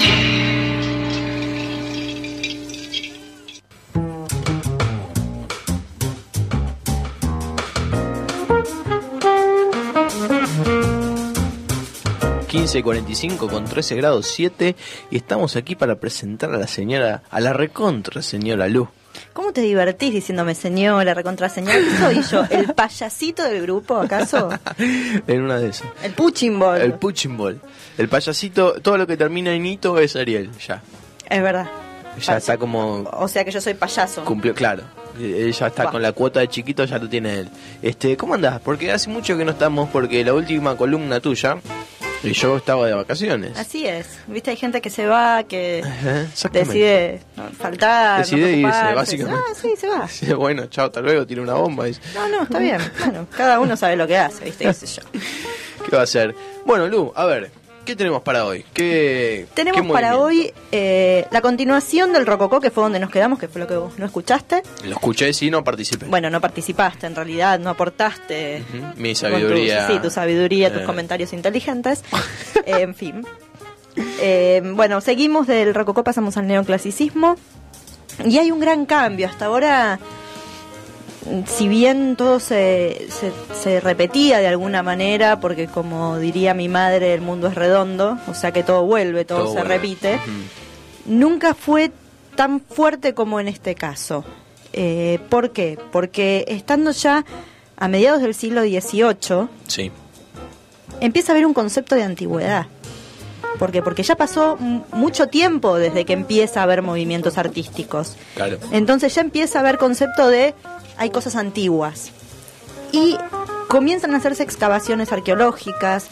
quince cuarenta y cinco con trece grados siete y estamos aquí para presentar a la señora, a la recontra señora Lu. ¿Cómo te divertís diciéndome señora, recontra señora? ¿Qué soy yo? ¿El payasito del grupo, acaso? En una de esas. El punching ball. El punching ball. El payasito, todo lo que termina en hito es Ariel, ya. Es verdad. Ya está como... O sea que yo soy payaso. Cumplió, claro. Ella está Bah. con la cuota de chiquito, ya lo tiene él. Este, ¿cómo andás? Porque hace mucho que no estamos, porque la última columna tuya... Y yo estaba de vacaciones. Así es. Viste, hay gente que se va, que Ajá, decide no, faltar, Decide no irse, preocuparse. básicamente. Ah, sí, se va. Sí, bueno, chao, hasta luego, tiene una bomba. Dice. No, no, está bien. Bueno, cada uno sabe lo que hace, viste, qué sé yo. ¿Qué va a hacer? Bueno, Lu, a ver, ¿qué tenemos para hoy? ¿Qué, Tenemos qué para movimiento? hoy eh, la continuación del Rococó, que fue donde nos quedamos, que fue lo que vos no escuchaste. Lo escuché, sí, no participé. Bueno, no participaste, en realidad, no aportaste. Ujú, mi con sabiduría. tu- sí, tu sabiduría, tus Eh. comentarios inteligentes. Eh, en fin. Eh, bueno, seguimos del Rococó, pasamos al neoclasicismo. Y hay un gran cambio. Hasta ahora, si bien todo se, se, se repetía de alguna manera, porque como diría mi madre, el mundo es redondo, o sea que todo vuelve, todo, Todo se vuelve. repite. Ujú. nunca fue tan fuerte como en este caso. Eh, ¿Por qué? Porque estando ya a mediados del siglo dieciocho, Sí. empieza a haber un concepto de antigüedad. ¿Por qué? Porque ya pasó m- mucho tiempo desde que empieza a haber movimientos artísticos. Claro. Entonces ya empieza a haber concepto de hay cosas antiguas. Y comienzan a hacerse excavaciones arqueológicas,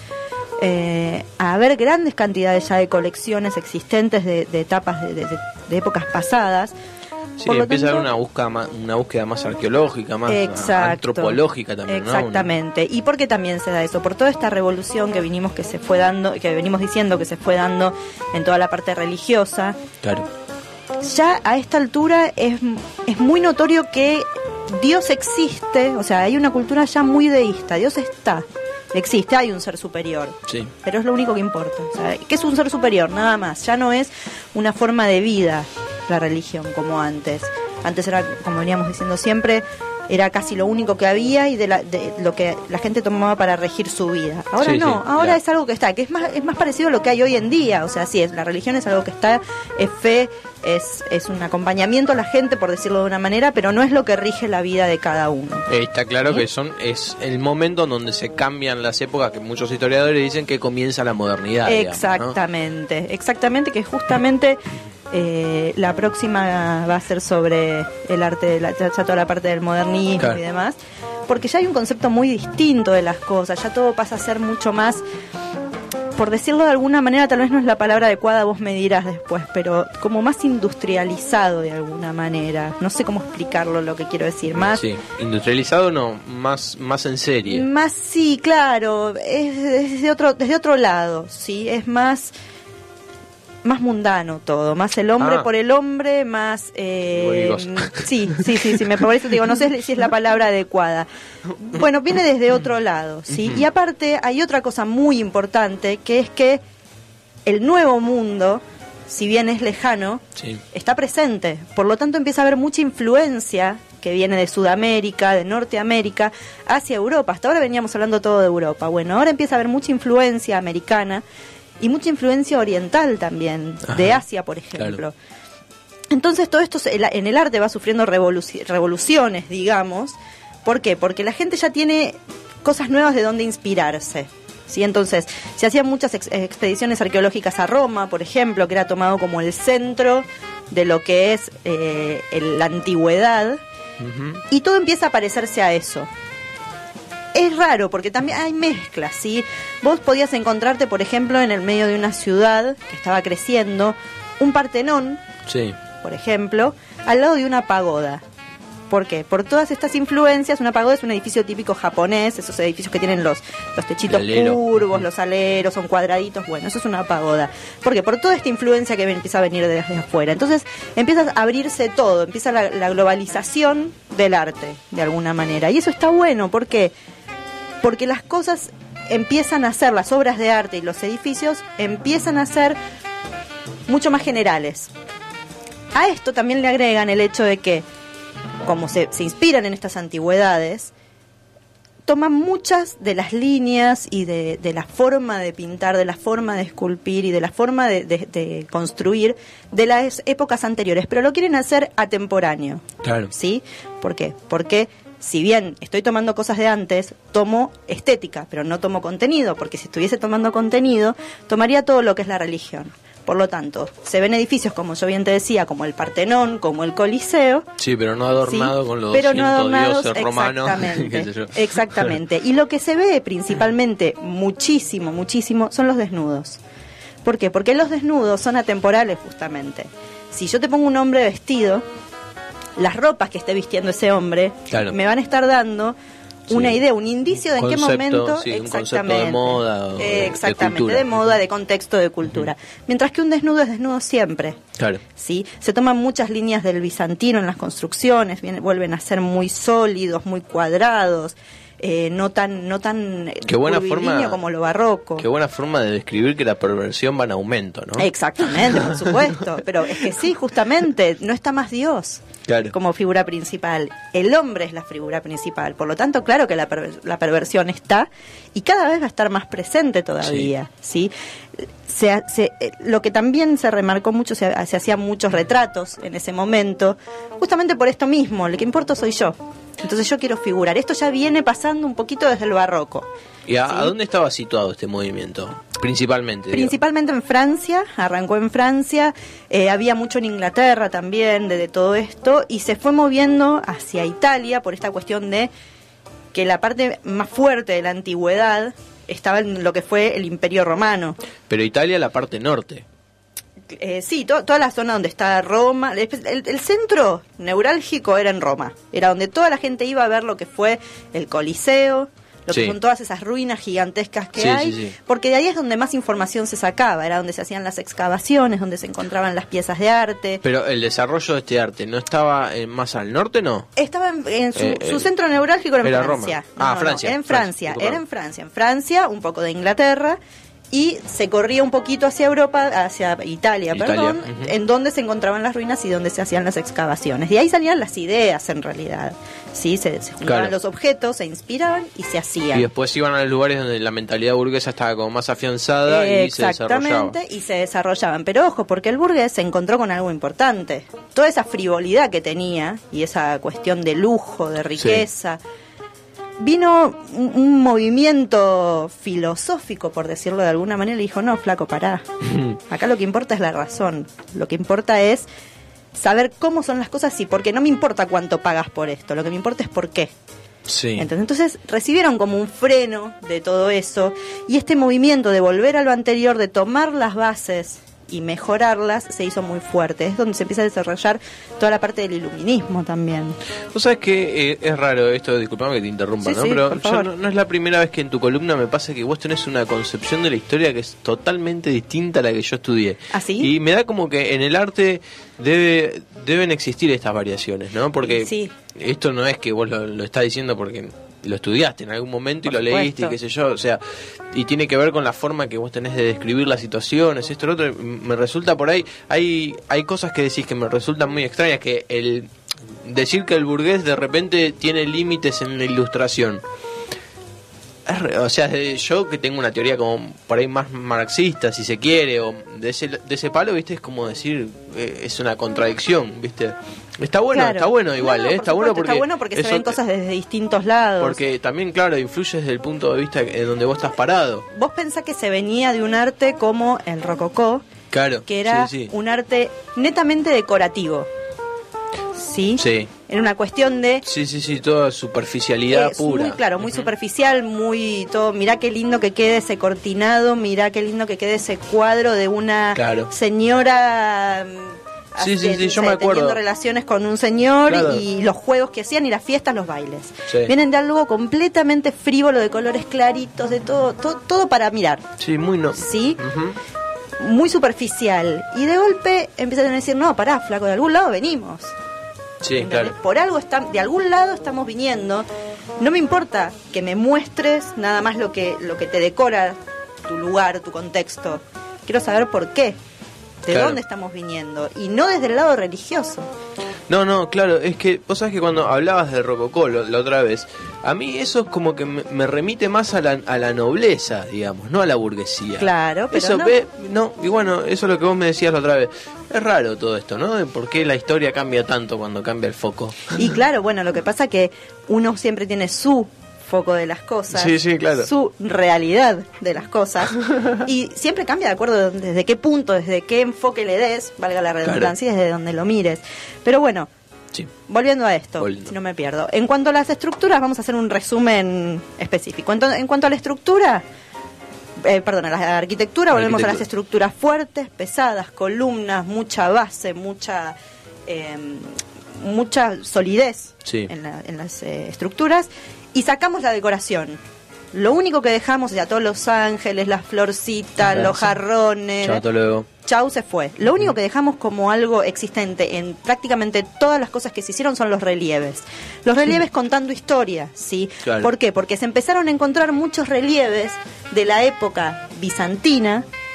eh, a haber grandes cantidades ya de colecciones existentes de, de etapas de, de- de- de épocas pasadas. Sí, Por lo empieza a haber tanto- una búsqueda más, una búsqueda más arqueológica, más Exacto. antropológica también, ¿no? Exactamente. ¿Y por qué también se da eso? Por toda esta revolución que vinimos que se fue dando, que venimos diciendo que se fue dando en toda la parte religiosa. Claro. Ya a esta altura es, es muy notorio que Dios existe, o sea, hay una cultura ya muy deísta. Dios está, existe, hay un ser superior. Sí. Pero es lo único que importa. O sea, ¿qué es un ser superior? Nada más. Ya no es una forma de vida la religión como antes. Antes era, como veníamos diciendo siempre, era casi lo único que había y de, la, de lo que la gente tomaba para regir su vida. Ahora Sí, no, sí, ahora claro. es algo que está, que es más, es más parecido a lo que hay hoy en día. O sea, sí, es, la religión es algo que está, es fe, es, es un acompañamiento a la gente, por decirlo de una manera, pero no es lo que rige la vida de cada uno. Eh, está claro ¿Sí? que son es el momento en donde se cambian las épocas, que muchos historiadores dicen que comienza la modernidad. digamos, ¿no? Exactamente, exactamente, que justamente eh, la próxima va a ser sobre el arte, de la, ya toda la parte del modernismo Claro. y demás, porque ya hay un concepto muy distinto de las cosas, ya todo pasa a ser mucho más, por decirlo de alguna manera, tal vez no es la palabra adecuada, vos me dirás después, pero como más industrializado de alguna manera, no sé cómo explicarlo lo que quiero decir, más... Sí, industrializado no, más, más en serie. Más sí, claro, es desde otro, desde otro lado, sí, es más, más mundano todo, más el hombre Ah. por el hombre, más, eh, Boligoso. sí, sí, sí, sí, me por eso te digo, no sé si es la palabra adecuada. Bueno, viene desde otro lado, sí, y aparte hay otra cosa muy importante que es que el nuevo mundo, si bien es lejano, Sí. está presente. Por lo tanto, empieza a haber mucha influencia que viene de Sudamérica, de Norteamérica, hacia Europa. Hasta ahora veníamos hablando todo de Europa. Bueno, ahora empieza a haber mucha influencia americana y mucha influencia oriental también, Ajá. de Asia, por ejemplo. Claro. Entonces, todo esto se- en el arte va sufriendo revoluci- revoluciones, digamos. ¿Por qué? Porque la gente ya tiene cosas nuevas de donde inspirarse. ¿Sí? Entonces, se hacían muchas ex- expediciones arqueológicas a Roma, por ejemplo, que era tomado como el centro de lo que es eh, el- la antigüedad, Ujú. y todo empieza a parecerse a eso. Es raro, porque también hay mezclas, ¿sí? Vos podías encontrarte, por ejemplo, en el medio de una ciudad que estaba creciendo, un Partenón, Sí. por ejemplo, al lado de una pagoda. ¿Por qué? Por todas estas influencias. Una pagoda es un edificio típico japonés, esos edificios que tienen los, los techitos El alero. curvos, Ujú. los aleros, son cuadraditos. Bueno, eso es una pagoda. ¿Por qué? Por toda esta influencia que empieza a venir desde afuera. Entonces empieza a abrirse todo, empieza la, la globalización del arte, de alguna manera. Y eso está bueno, ¿por qué? Porque las cosas empiezan a ser, las obras de arte y los edificios empiezan a ser mucho más generales. A esto también le agregan el hecho de que, como se, se inspiran en estas antigüedades, toman muchas de las líneas y de, de la forma de pintar, de la forma de esculpir y de la forma de, de- de construir de las épocas anteriores, pero lo quieren hacer atemporáneo. Claro. ¿Sí? ¿Por qué? Porque si bien estoy tomando cosas de antes, tomo estética, pero no tomo contenido, porque si estuviese tomando contenido, tomaría todo lo que es la religión. Por lo tanto, se ven edificios, como yo bien te decía, como el Partenón, como el Coliseo. Sí, pero no adornado ¿sí? con los Pero no doscientos adornados, dioses romanos. exactamente, qué sé yo. exactamente. Y lo que se ve principalmente, muchísimo, muchísimo, son los desnudos. ¿Por qué? Porque los desnudos son atemporales justamente. Si yo te pongo un hombre vestido, las ropas que esté vistiendo ese hombre Claro. me van a estar dando Sí. una idea, un indicio de en qué Concepto, momento sí, un concepto de exactamente, moda o de- de exactamente, cultura. de moda, de contexto, de cultura. Mientras que un desnudo es desnudo siempre. Claro. ¿Sí? Se toman muchas líneas del bizantino en las construcciones, viene- vuelven a ser muy sólidos, muy cuadrados, eh, no tan no tan Qué buena curvilíneo forma- como lo barroco. Qué buena forma de describir que la perversión va en aumento, ¿no? Exactamente, por supuesto, pero es que sí, justamente, no está más Dios. Claro. como figura principal. El hombre es la figura principal. Por lo tanto, claro que la, perver- la perversión está y cada vez va a estar más presente todavía. ¿sí? Se, se, eh, lo que también se remarcó mucho, se, se hacían muchos retratos en ese momento, justamente por esto mismo, el que importa soy yo. Entonces yo quiero figurar. Esto ya viene pasando un poquito desde el barroco. ¿Y a, ¿sí? a dónde estaba situado este movimiento? Principalmente. digo. Principalmente en Francia, arrancó en Francia, eh, había mucho en Inglaterra también de, de todo esto, y se fue moviendo hacia Italia por esta cuestión de que la parte más fuerte de la antigüedad estaba en lo que fue el Imperio Romano. Pero Italia, la parte norte. Eh, sí, to- toda la zona donde está Roma, el, el- el centro neurálgico era en Roma, era donde toda la gente iba a ver lo que fue el Coliseo, lo Sí. que son todas esas ruinas gigantescas que Sí, hay, sí, sí. porque de ahí es donde más información se sacaba, era donde se hacían las excavaciones, donde se encontraban las piezas de arte. Pero el desarrollo de este arte, ¿no estaba eh, más al norte, no? Estaba en, en su, Eh, su eh, centro neurálgico era en era Francia. Roma. Ah, Francia, era en Francia, Francia, disculpame. era en Francia, en Francia, un poco de Inglaterra. Y se corría un poquito hacia Europa, hacia Italia, Italia, perdón, ujú. en donde se encontraban las ruinas y donde se hacían las excavaciones. De ahí salían las ideas, en realidad. Sí, se, se juntaban Claro. los objetos, se inspiraban y se hacían. Y después iban a los lugares donde la mentalidad burguesa estaba como más afianzada y se desarrollaba. Exactamente, y se desarrollaban. Pero ojo, porque el burgués se encontró con algo importante. Toda esa frivolidad que tenía y esa cuestión de lujo, de riqueza. Vino un, un movimiento filosófico, por decirlo de alguna manera, y le dijo, no, flaco, pará. Acá lo que importa es la razón. Lo que importa es saber cómo son las cosas y porque no me importa cuánto pagas por esto. Lo que me importa es por qué. Sí. Entonces, entonces recibieron como un freno de todo eso y este movimiento de volver a lo anterior, de tomar las bases y mejorarlas, se hizo muy fuerte. Es donde se empieza a desarrollar toda la parte del iluminismo también. Vos sabés que eh, es raro esto, disculpame que te interrumpa, Sí, ¿no? sí, Pero por yo favor. no, no es la primera vez que en tu columna me pasa que vos tenés una concepción de la historia que es totalmente distinta a la que yo estudié. ¿Ah, sí? Y me da como que en el arte debe deben existir estas variaciones, ¿no? Porque Sí. esto no es que vos lo, lo estás diciendo porque lo estudiaste en algún momento y Por lo leíste y supuesto. qué sé yo, o sea, y tiene que ver con la forma que vos tenés de describir las situaciones, esto, lo otro, me resulta por ahí, hay hay cosas que decís que me resultan muy extrañas, que el decir que el burgués de repente tiene límites en la ilustración. Es re- O sea, de- yo que tengo una teoría como por ahí más marxista, si se quiere, o de ese, de ese palo, ¿viste? Es como decir, eh, es una contradicción, ¿viste? Está bueno, Claro. está bueno igual, No, no, ¿eh? por Está bueno supuesto, porque... está bueno porque se eso ven te- cosas desde distintos lados. Porque también, claro, influye desde el punto de vista en donde vos estás parado. Vos pensás que se venía de un arte como el rococó, Claro, que era sí, sí. un arte netamente decorativo. ¿Sí? Sí. Era una cuestión de Sí, sí, sí, toda superficialidad es pura. muy claro, muy superficial, muy todo. Mirá qué lindo que quede ese cortinado, mirá qué lindo que quede ese cuadro de una Claro. señora. mm, Sí, sí, hace- sí, yo no me sé, teniendo acuerdo. relaciones con un señor Claro. y los juegos que hacían y las fiestas, los bailes. Sí. Vienen de algo completamente frívolo, de colores claritos, de todo, todo, todo para mirar. Sí, muy no. ¿Sí? Ujú. Muy superficial. Y de golpe empiezan a decir, no, pará, flaco, de algún lado venimos. Sí, ¿Entendés? claro. Por algo está, de algún lado estamos viniendo. No me importa que me muestres nada más lo que lo que te decora tu lugar, tu contexto. Quiero saber por qué, de Claro. dónde estamos viniendo y no desde el lado religioso. No, no, claro, es que vos sabés que cuando hablabas del rococó lo- la otra vez, a mí eso es como que me, me remite más a la, a la nobleza, digamos, no a la burguesía. Claro, pero eso no. ve, no, y bueno, eso es lo que vos me decías la otra vez. Es raro todo esto, ¿no? De por qué la historia cambia tanto cuando cambia el foco. Y claro, bueno, lo que pasa que uno siempre tiene su foco de las cosas, Sí, sí, claro. su realidad de las cosas y siempre cambia de acuerdo de- desde qué punto, desde qué enfoque le des, valga la redundancia, desde donde lo mires. Pero bueno, Sí. volviendo a esto, Volviendo. si no me pierdo. En cuanto a las estructuras, vamos a hacer un resumen específico. En, to- en cuanto a la estructura, eh, perdón, a la arquitectura, volvemos a las Arquitectura. estructuras fuertes, pesadas, columnas, mucha base, mucha eh, mucha solidez Sí. en, la- en las eh, estructuras y sacamos la decoración. Lo único que dejamos, ya todos los ángeles, las florcitas, Claro, los sí. jarrones, Chao, hasta luego. chau, se fue. Lo único que dejamos como algo existente en prácticamente todas las cosas que se hicieron son los relieves. Los relieves contando historia, ¿sí? Claro. ¿Por qué? Porque se empezaron a encontrar muchos relieves de la época bizantina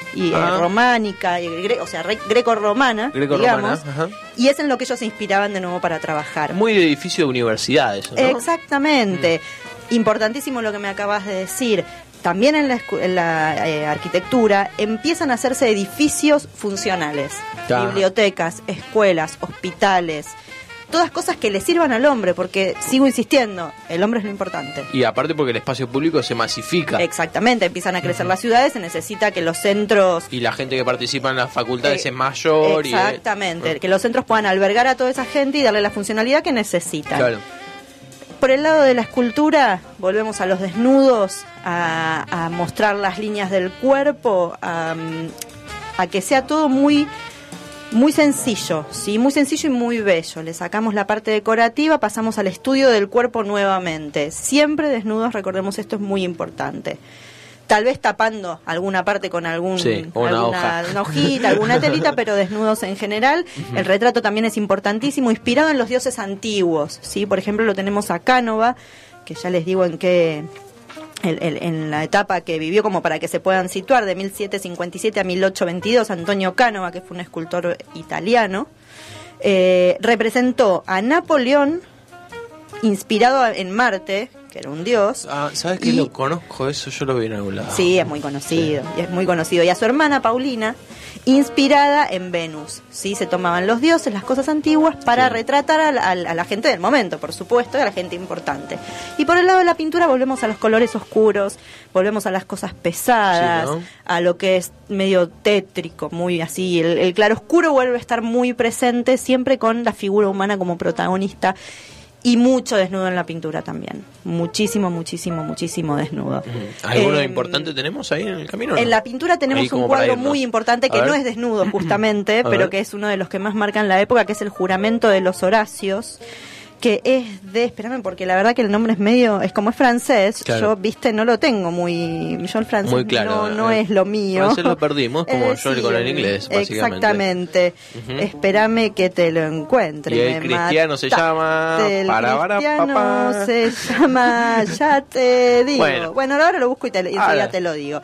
y Ah. eh, románica, y gre- o sea, re- greco-romana, Greco-romana, digamos, ajá. y es en lo que ellos se inspiraban de nuevo para trabajar. Muy de edificio de universidad eso, ¿no? Exactamente. Importantísimo lo que me acabas de decir. También en la, escu- en la eh, arquitectura empiezan a hacerse edificios funcionales. Ya. Bibliotecas, escuelas, hospitales. Todas cosas que le sirvan al hombre, porque sigo insistiendo, el hombre es lo importante. Y aparte porque el espacio público se masifica. Exactamente, empiezan a crecer las ciudades, se necesita que los centros... Y la gente que participa en las facultades Eh, es mayor. Exactamente, y, que los centros puedan albergar a toda esa gente y darle la funcionalidad que necesitan. Claro. Por el lado de la escultura, volvemos a los desnudos, a, a mostrar las líneas del cuerpo, a, a que sea todo muy, muy sencillo, ¿sí? Muy sencillo y muy bello. Le sacamos la parte decorativa, pasamos al estudio del cuerpo nuevamente. Siempre desnudos, recordemos, esto es muy importante. Tal vez tapando alguna parte con algún, Sí, o una alguna hoja. una hojita, alguna telita, pero desnudos en general. El retrato también es importantísimo, inspirado en los dioses antiguos, ¿sí? Por ejemplo, lo tenemos a Cánova, que ya les digo en qué... el- el- en la etapa que vivió, como para que se puedan situar, de mil setecientos cincuenta y siete a mil ochocientos veintidós, Antonio Cánova, que fue un escultor italiano, eh, representó a Napoleón inspirado en Marte, que era un dios. Ah, ¿sabes qué? Y- Lo conozco eso, yo lo vi en algún lado. Sí, es muy conocido, y es muy conocido. Y a su hermana Paulina, inspirada en Venus. Sí, se tomaban los dioses, las cosas antiguas, para Sí. retratar a la, a la- a la gente del momento, por supuesto, y a la gente importante. Y por el lado de la pintura volvemos a los colores oscuros, volvemos a las cosas pesadas, Sí, ¿no? a lo que es medio tétrico, muy así. El, el claroscuro vuelve a estar muy presente, siempre con la figura humana como protagonista. Y mucho desnudo en la pintura también. Muchísimo, muchísimo, muchísimo desnudo. ¿Alguno Eh, importante tenemos ahí en el camino? o no? En la pintura tenemos Ahí como un para cuadro irnos. muy importante que A ver. no es desnudo justamente, A pero ver. que es uno de los que más marcan la época, que es el Juramento de los Horacios, que es de, espérame, porque la verdad que el nombre es medio, es como es francés, Claro. yo, viste, no lo tengo muy, yo el francés Muy claro, no, no eh. es lo mío. Francés lo perdimos, como yo con el sí, inglés, básicamente. Exactamente. Ujú. Espérame que te lo encuentre. Y el me cristiano se llama mataste. El para, para, cristiano papá. se llama, ya te digo. Bueno. Bueno, ahora lo busco y, te, y Ahora. ya te lo digo.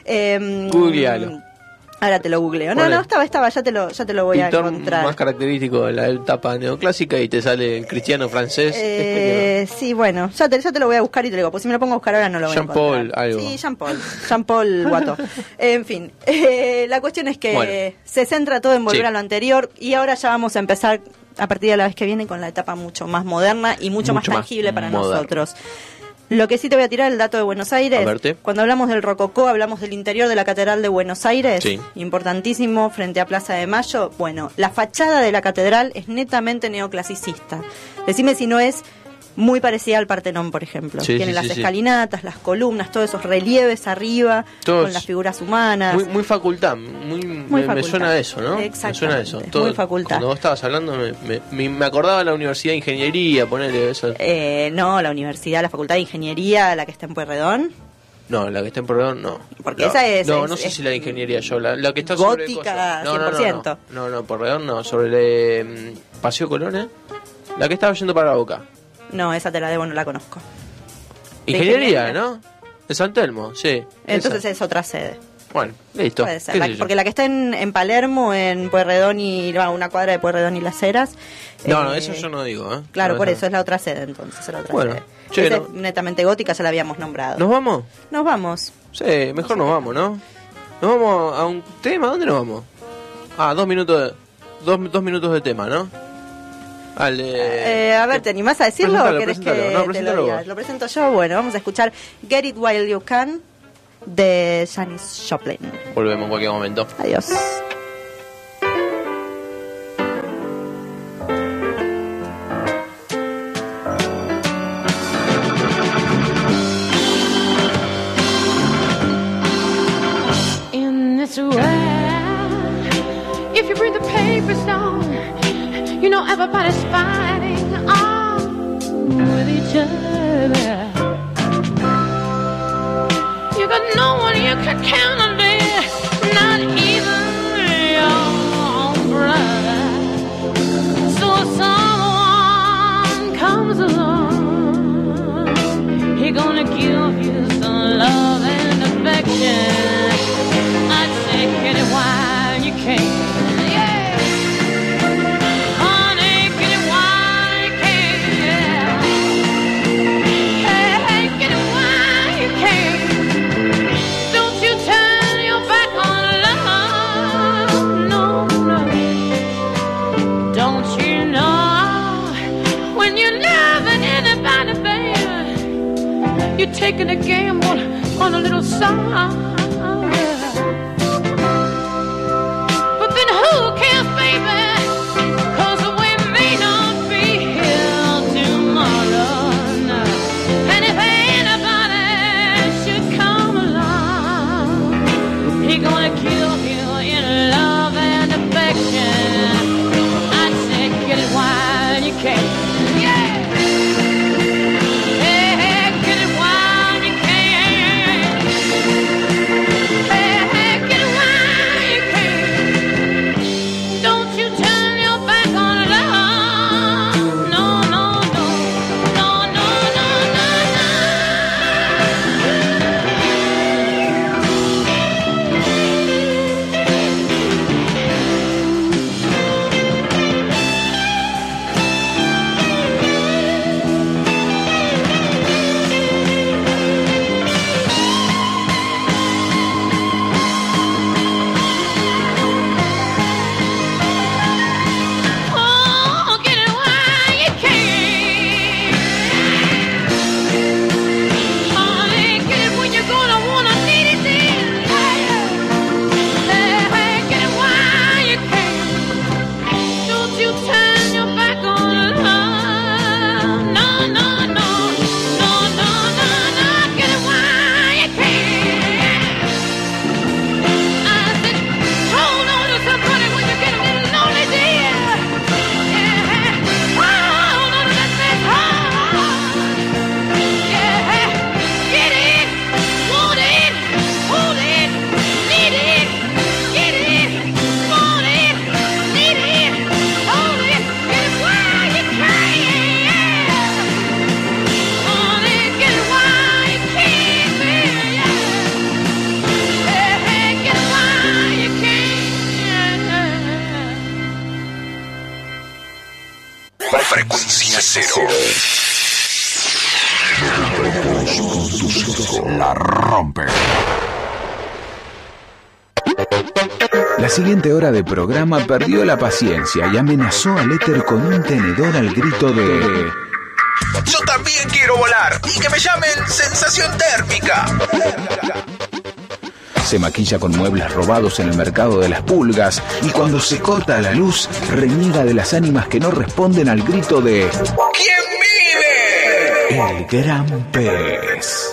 Eh, Googlealo. Ahora te lo googleo. No, Ponle. no, estaba, estaba, ya te lo, ya te lo voy Pintor a encontrar. más característico de la etapa neoclásica y te sale el cristiano francés. Eh, sí, bueno, ya te, ya te lo voy a buscar y te lo digo, porque si me lo pongo a buscar ahora no lo voy a Jean-Paul, encontrar. algo. Sí, Jean-Paul, Jean-Paul Guato. En fin, eh, la cuestión es que Bueno. se centra todo en volver Sí. a lo anterior y ahora ya vamos a empezar a partir de la vez que viene con la etapa mucho más moderna y mucho, Mucho más más tangible para moderna. nosotros. Lo que sí te voy a tirar el dato de Buenos Aires. A verte. Cuando hablamos del Rococó, hablamos del interior de la Catedral de Buenos Aires. Sí. Importantísimo, frente a Plaza de Mayo. Bueno, la fachada de la catedral es netamente neoclasicista. Decime si no es muy parecida al Partenón, por ejemplo. Sí, Tiene sí, las sí, sí. escalinatas, las columnas, todos esos relieves arriba, Todos- con las figuras humanas. Muy, muy facultad, muy, me, me facultad. suena a eso, ¿no? Me Exactamente, suena a eso. muy facultad. Cuando vos estabas hablando, me, me- me- me acordaba de la Universidad de Ingeniería, ponerle eso. Eh, no, la universidad, la Facultad de Ingeniería, la que está en Pueyrredón. No, la que está en Porredón, no. Porque No, esa es- No, es- no sé es si la de Ingeniería yo. La, la que está sobre el gótica, coso. No, no, no, cien por ciento. No, no, no, Porredón no. Sobre el eh, Paseo Colón, ¿eh? La que estaba yendo para la Boca. No, esa te la debo, no la conozco. ¿De Ingeniería, ingeniería? ¿no? De San Telmo, sí. Entonces esa. es otra sede. Bueno, listo. Puede ser, ¿Qué la- sé yo? porque la que está en, en Palermo, en Pueyrredón y no, una cuadra de Pueyrredón y Las Heras. No, no, eh, eso yo no digo, ¿eh? Claro, No, por esa- eso es la otra sede entonces. Es la otra Bueno, sede. che, Esa no- es netamente gótica, ya la habíamos nombrado. ¿Nos vamos? Nos vamos. Sí, mejor nos vamos, ¿no? Nos vamos a un tema, ¿dónde nos vamos? Ah, dos minutos de, dos, dos minutos de tema, ¿no? Al de- Eh, a ver, ¿te animás a decirlo o Presentalo, querés que presentalo. No, te presentalo lo diga? vos. Lo presento yo. Bueno, vamos a escuchar Get It While You Can de Janis Joplin. Volvemos en cualquier momento. Adiós. In this world, if you bring the papers down, you know everybody's fighting on with each other. You got no one you can count on there, not even your own brother. So if someone comes along, he gonna give you some love and affection. I'd say gonna gamble on a little song. But then who cares, baby? 'Cause we may not be here tomorrow. No. And if anybody should come along, he gonna kill you in love and affection. I said, get it while you can. Yeah. Frecuencia cero. La rompe. La siguiente hora de programa perdió la paciencia y amenazó al éter con un tenedor al grito de... Yo también quiero volar y que me llamen sensación térmica. Se maquilla con muebles robados en el mercado de las pulgas y cuando se corta la luz reniega de las ánimas que no responden al grito de ¿quién vive? El gran pez.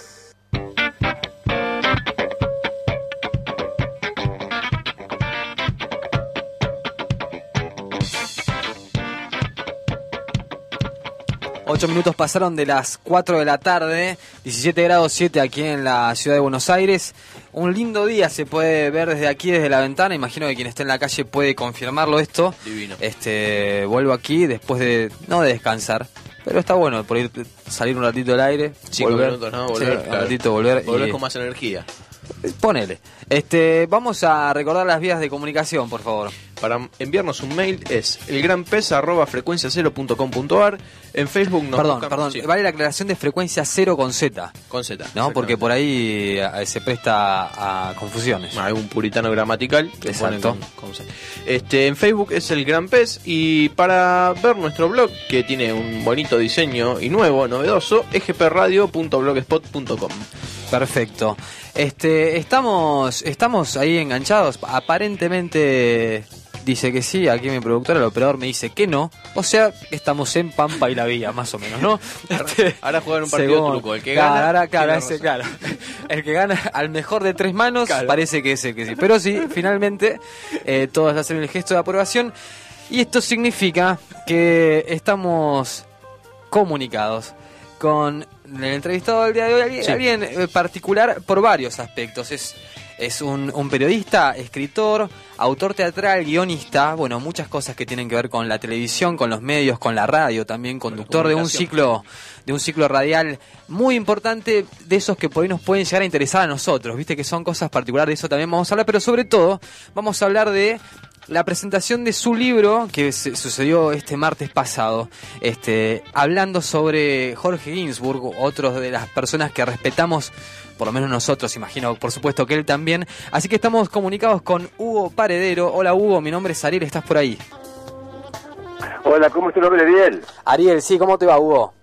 Ocho minutos pasaron de las cuatro de la tarde, diecisiete grados siete aquí en la ciudad de Buenos Aires. Un lindo día se puede ver desde aquí, desde la ventana. Imagino que quien esté en la calle puede confirmarlo esto. Divino. Este, vuelvo aquí después de, no de descansar, pero está bueno por ir, salir un ratito del aire. Cinco volver, minutos, ¿no? Volver, sí, claro. un ratito volver. Volver y, con más energía. Ponele. Este, vamos a recordar las vías de comunicación, por favor. Para enviarnos un mail es elgranpez arroba frecuencia cero punto com punto ar. En Facebook nos Perdón, buscan- perdón, sí, vale la aclaración de frecuencia cero con Z, con Z. ¿no? exactamente. Porque por ahí eh, se presta a confusiones. Hay un puritano gramatical que pone Exacto. con, con Z. Este, en Facebook es el Gran Pez. Y para ver nuestro blog, que tiene un bonito diseño y nuevo, novedoso, e g p radio punto blogspot punto com. Perfecto. Este, estamos, estamos ahí enganchados. Aparentemente dice que sí. Aquí mi productora, el operador, me dice que no. O sea, estamos en Pampa y la Vía, más o menos, ¿no? Este, Ahora juegan un partido según- truco. El que claro, gana. ahora, claro, tiene ese, razón. claro. El que gana al mejor de tres manos, Claro. parece que es el que sí. Pero sí, finalmente, eh, todos hacen el gesto de aprobación. Y esto significa que estamos comunicados con el entrevistado del día de hoy, alguien, Sí. alguien eh, particular por varios aspectos. Es, es un, un periodista, escritor, autor teatral, guionista, bueno, muchas cosas que tienen que ver con la televisión, con los medios, con la radio también, conductor de un comunicación. ciclo, de un ciclo radial muy importante, de esos que por ahí nos pueden llegar a interesar a nosotros, viste que son cosas particulares, de eso también vamos a hablar, pero sobre todo vamos a hablar de la presentación de su libro que se sucedió este martes pasado, este, hablando sobre Jorge Ginsburg, otro de las personas que respetamos, por lo menos nosotros, imagino, por supuesto que él también. Así que estamos comunicados con Hugo Paredero. Hola Hugo, mi nombre es Ariel, ¿estás por ahí? Hola, ¿cómo es tu nombre, Ariel? Ariel, sí, ¿cómo te va, Hugo?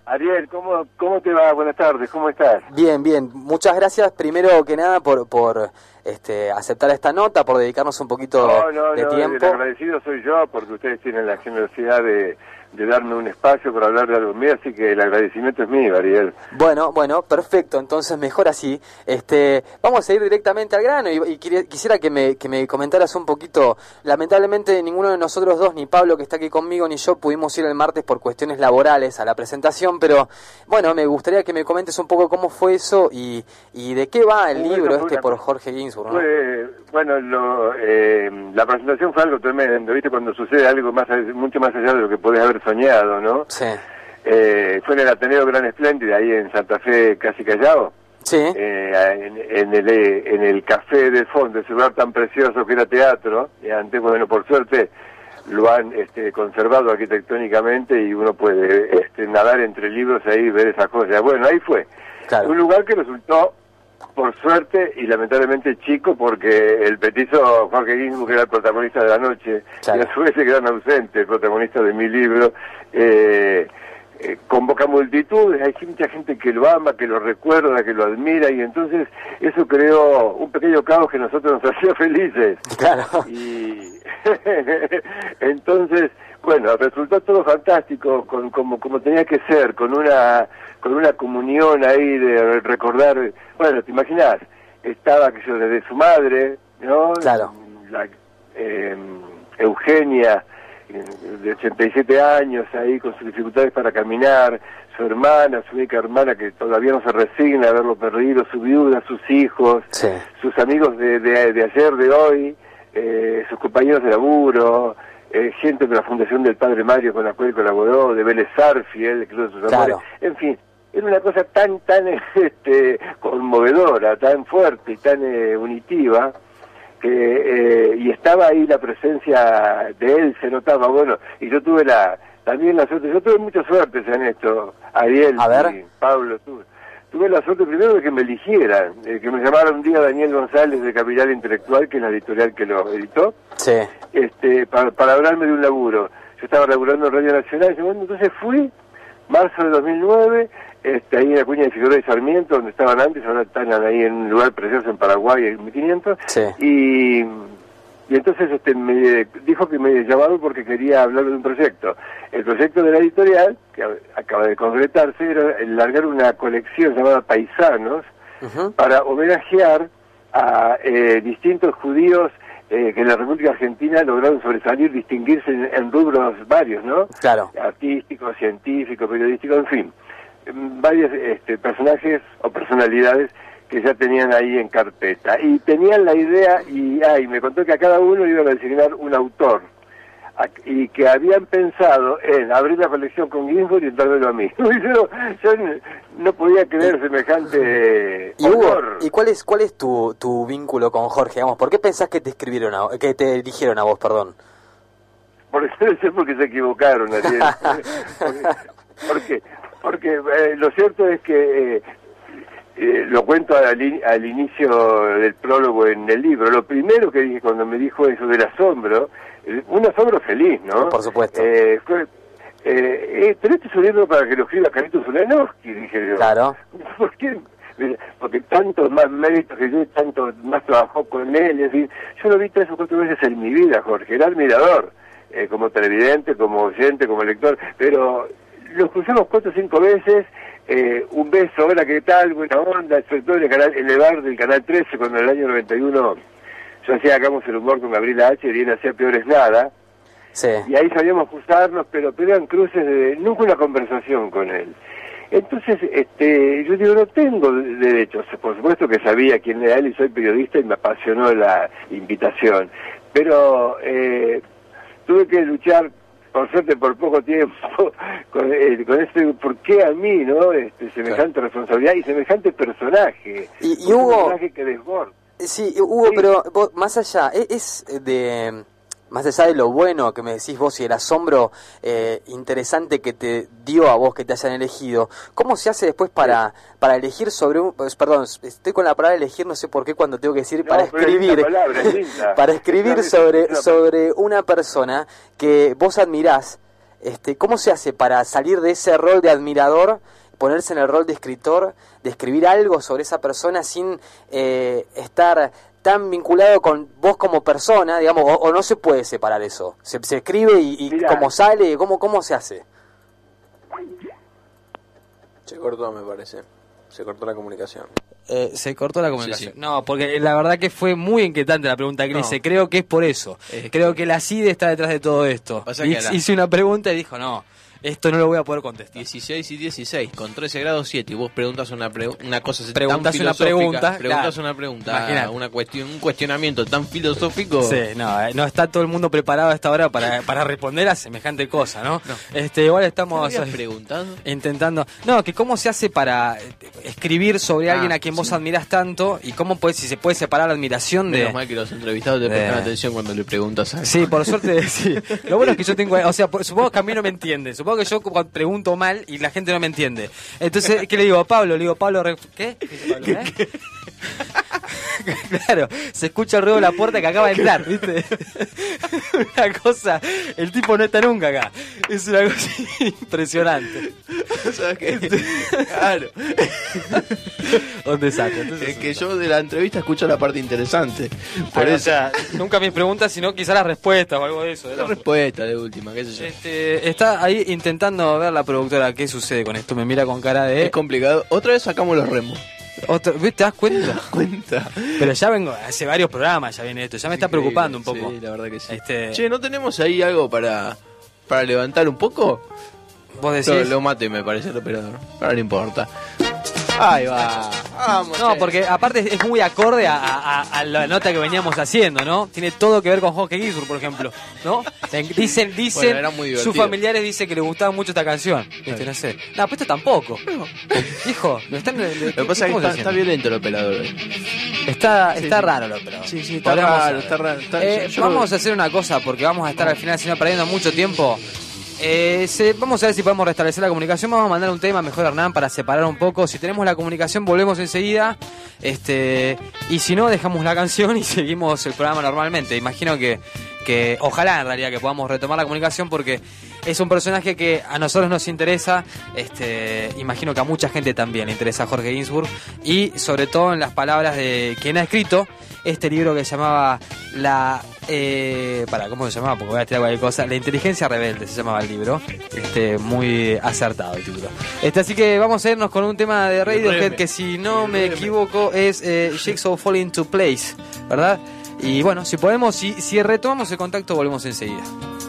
Ariel, ¿cómo, ¿cómo te va? Buenas tardes, ¿cómo estás? Bien, bien. Muchas gracias primero que nada por, por este, aceptar esta nota, por dedicarnos un poquito No, no, de no, tiempo. el agradecido soy yo porque ustedes tienen la generosidad de, de darme un espacio para hablar de algo mío, así que el agradecimiento es mío, Ariel. Bueno, bueno, perfecto, entonces mejor así. Este, vamos a ir directamente al grano y, y quería- quisiera que me, que me comentaras un poquito. Lamentablemente ninguno de nosotros dos, ni Pablo que está aquí conmigo, ni yo pudimos ir el martes por cuestiones laborales a la presentación, pero bueno, me gustaría que me comentes un poco cómo fue eso y, y de qué va el Bueno, libro fue este una- por Jorge Ginsburg, ¿no? Fue, bueno, lo, eh, la presentación fue algo tremendo, ¿viste? Cuando sucede algo más mucho más allá de lo que podés haber soñado, ¿no? Sí. Eh, fue en el Ateneo Gran Espléndida, ahí en Santa Fe, casi Callao. Sí. Eh, en, en el, eh, en el café del fondo, ese lugar tan precioso que era teatro, y antes, bueno, por suerte lo han este, conservado arquitectónicamente y uno puede este, nadar entre libros ahí y ver esas cosas. Bueno, ahí fue. Claro. Un lugar que resultó, por suerte y lamentablemente chico, porque el petizo Jorge Ginsburg, que era el protagonista de la noche, Claro. y a su vez el gran ausente, el protagonista de mi libro, eh, eh, convoca multitudes, hay mucha gente que lo ama, que lo recuerda, que lo admira, y entonces eso creó un pequeño caos que a nosotros nos hacía felices. Claro. Y entonces, bueno, resultó todo fantástico, con, como, como tenía que ser, con una con una comunión ahí de recordar, bueno, te imaginas, estaba que yo desde su madre, ¿no? Claro. La, eh, Eugenia, de ochenta y siete años, ahí con sus dificultades para caminar, su hermana, su única hermana que todavía no se resigna a haberlo perdido, su viuda, sus hijos, Sí. sus amigos de, de, de ayer, de hoy, eh, sus compañeros de laburo, eh, gente de la Fundación del Padre Mario con la cual colaboró, de Vélez Sarsfield, el Club de sus Claro. Amores, en fin. Era una cosa tan, tan este, conmovedora, tan fuerte y tan eh, unitiva, que eh, y estaba ahí la presencia de él, se notaba, bueno, y yo tuve la también la suerte, yo tuve mucha suerte en esto, Ariel A ver. y Pablo, tuve, tuve la suerte primero de que me eligieran, de que me llamara un día Daniel González de Capital Intelectual, que es la editorial que lo editó, Sí. este, para, para hablarme de un laburo. Yo estaba laburando en Radio Nacional, y bueno, entonces fui, marzo de dos mil nueve, este, ahí en la cuña de Figueroa y Sarmiento, donde estaban antes, ahora están ahí en un lugar precioso en Paraguay, en mil quinientos, Sí. y, y entonces este, me dijo que me llamaba porque quería hablar de un proyecto. El proyecto de la editorial, que acaba de concretarse, era el largar una colección llamada Paisanos, Ujú. para homenajear a eh, distintos judíos eh, que en la República Argentina lograron sobresalir, distinguirse en, en rubros varios, ¿no? Claro. Artísticos, científicos, periodísticos, en fin. Mm, Varios este, personajes o personalidades que ya tenían ahí en carpeta. Y tenían la idea, y ay, me contó que a cada uno le iban a designar un autor. A- y que habían pensado en abrir la colección con Ginsburg y dármelo a mí. yo, yo no, no podía creer semejante Y Hugo, honor. ¿y cuál es cuál es tu, tu vínculo con Jorge? Digamos, ¿por qué pensás que te escribieron a, que te eligieron a vos, perdón? Por eso debe ser porque se equivocaron, Ariel. ¿Por qué? Porque eh, lo cierto es que, eh, eh, lo cuento al, in- al inicio del prólogo en el libro, lo primero que dije cuando me dijo eso del asombro, eh, un asombro feliz, ¿no? Por supuesto. Eh, fue, eh, eh, pero este es un libro para que lo escriba Carlitos Ulanowski, dije yo. Claro. ¿Por qué? Porque tantos más méritos que yo, tanto más trabajó con él, es decir, yo lo vi tres o cuatro veces en mi vida, Jorge, era admirador, eh, como televidente, como oyente, como lector, pero los cruzamos cuatro o cinco veces, eh, un beso, hola, ¿qué tal? Buena onda, sobre todo en el, canal, en el bar del Canal trece, cuando en el año noventa y uno yo hacía Hagamos el Humor con Gabriela H, y él hacía Peores Nada, Sí. y ahí sabíamos cruzarnos, pero, pero eran cruces de nunca una conversación con él. Entonces, este, yo digo, no tengo derechos. Por supuesto que sabía quién era él y soy periodista y me apasionó la invitación. Pero eh, tuve que luchar, por suerte, por poco tiempo, con, eh, con este, ¿por qué a mí, no? Este, semejante responsabilidad y semejante personaje. Y, y un Hugo, personaje que desborda. sí, Hugo, Sí. pero vos, más allá, es es de... Más allá de lo bueno que me decís vos y el asombro eh, interesante que te dio a vos que te hayan elegido, ¿cómo se hace después para para elegir sobre un... pues, perdón, estoy con la palabra elegir, no sé por qué cuando tengo que decir No, para pero es linda escribir, palabra, es linda. para escribir Es una- sobre, es una- sobre una persona que vos admirás, este, ¿cómo se hace para salir de ese rol de admirador, ponerse en el rol de escritor, de escribir algo sobre esa persona sin eh, estar tan vinculado con vos como persona, digamos, o, o no se puede separar eso? ¿Se, se escribe y, y Mirá. cómo sale? ¿Cómo, cómo se hace? Se cortó, me parece. Se cortó la comunicación. Eh, se cortó la comunicación. Sí, sí. No, porque la verdad que fue muy inquietante la pregunta que le No. hice. Creo que es por eso. Es Creo que la C I D E está detrás de todo esto. Pasa que Hice la- hice una pregunta y dijo, no, esto no lo voy a poder contestar. dieciséis y dieciséis, con trece grados siete, y vos preguntas una, pregu- una cosa tan Preguntás una filosófica, pregunta, preguntas claro. una pregunta, Imagínate. una cuestión, un cuestionamiento tan filosófico. Sí, no, eh, no está todo el mundo preparado a esta hora para, para responder a semejante cosa, ¿no? Este, igual estamos ¿Te habías eh, preguntado? intentando... No, que cómo se hace para eh, escribir sobre Ah, alguien a quien vos sí. admirás tanto y cómo puede, si se puede separar la admiración de... Menos mal que los entrevistados te de- prestan atención cuando le preguntas algo. Sí, por suerte, sí. Lo bueno es que yo tengo... O sea, por- supongo que a mí no me entienden. Supongo que yo cuando pregunto mal y la gente no me entiende. Entonces, ¿qué le digo a Pablo? Le digo, Pablo, re- ¿qué? ¿Qué dice Pablo, eh? Claro, se escucha el ruido de la puerta que acaba de entrar, ¿viste? Una cosa, el tipo no está nunca acá. Es una cosa impresionante. ¿Sabes qué? Claro. ¿Dónde saca? Entonces, Es que yo de la entrevista escucho la parte interesante. Por Ah, o eso. sea, nunca mis preguntas, sino quizás las respuestas o algo de eso. La respuesta de última, qué sé yo. Este, está ahí intentando ver la productora qué sucede con esto. Me mira con cara de... Es complicado. Otra vez sacamos los remos. Otro, ¿ves? ¿Te das cuenta? Cuenta. Pero ya vengo, hace varios programas ya viene esto, ya me está Increíble, preocupando un poco. Sí, la verdad que sí. Este, Che, ¿no tenemos ahí algo para, para levantar un poco? vos decís... Lo, lo mate, me parece el operador. Ahora no importa. Ahí va. Vamos. No, che. porque aparte es muy acorde a, a- a la nota que veníamos haciendo, ¿no? Tiene todo que ver con Jorge Ginsburg, por ejemplo, ¿no? Dicen, dicen, Bueno, era muy divertido. sus familiares dicen que le gustaba mucho esta canción. ¿Viste? No sé. No, pero esto tampoco. Hijo, lo están... Lo que pasa es que está, está violento el operador hoy. Está, Sí, está sí. raro lo pero Sí, sí, está Podríamos- raro, está raro. Está- Eh, yo- yo vamos lo- a hacer una cosa porque vamos a estar al final, si no perdiendo mucho tiempo. Eh, se- vamos a ver si podemos restablecer la comunicación. Vamos a mandar un tema mejor, Hernán, para separar un poco. Si tenemos la comunicación, volvemos enseguida. Este, y si no, dejamos la canción y seguimos el programa normalmente. Imagino que, que ojalá en realidad que podamos retomar la comunicación porque es un personaje que a nosotros nos interesa. Este, imagino que a mucha gente también le interesa Jorge Ginsburg. Y sobre todo en las palabras de quien ha escrito este libro que se llamaba La... Eh, para, ¿cómo se llamaba? Porque voy a tirar cualquier cosa. La inteligencia rebelde se llamaba el libro. Este, muy acertado el título. Este, así que vamos a irnos con un tema de Radiohead que, si no me equivoco, es eh, Jigsaw Fall into Place, ¿verdad? Y bueno, si podemos, si, si retomamos el contacto, volvemos enseguida.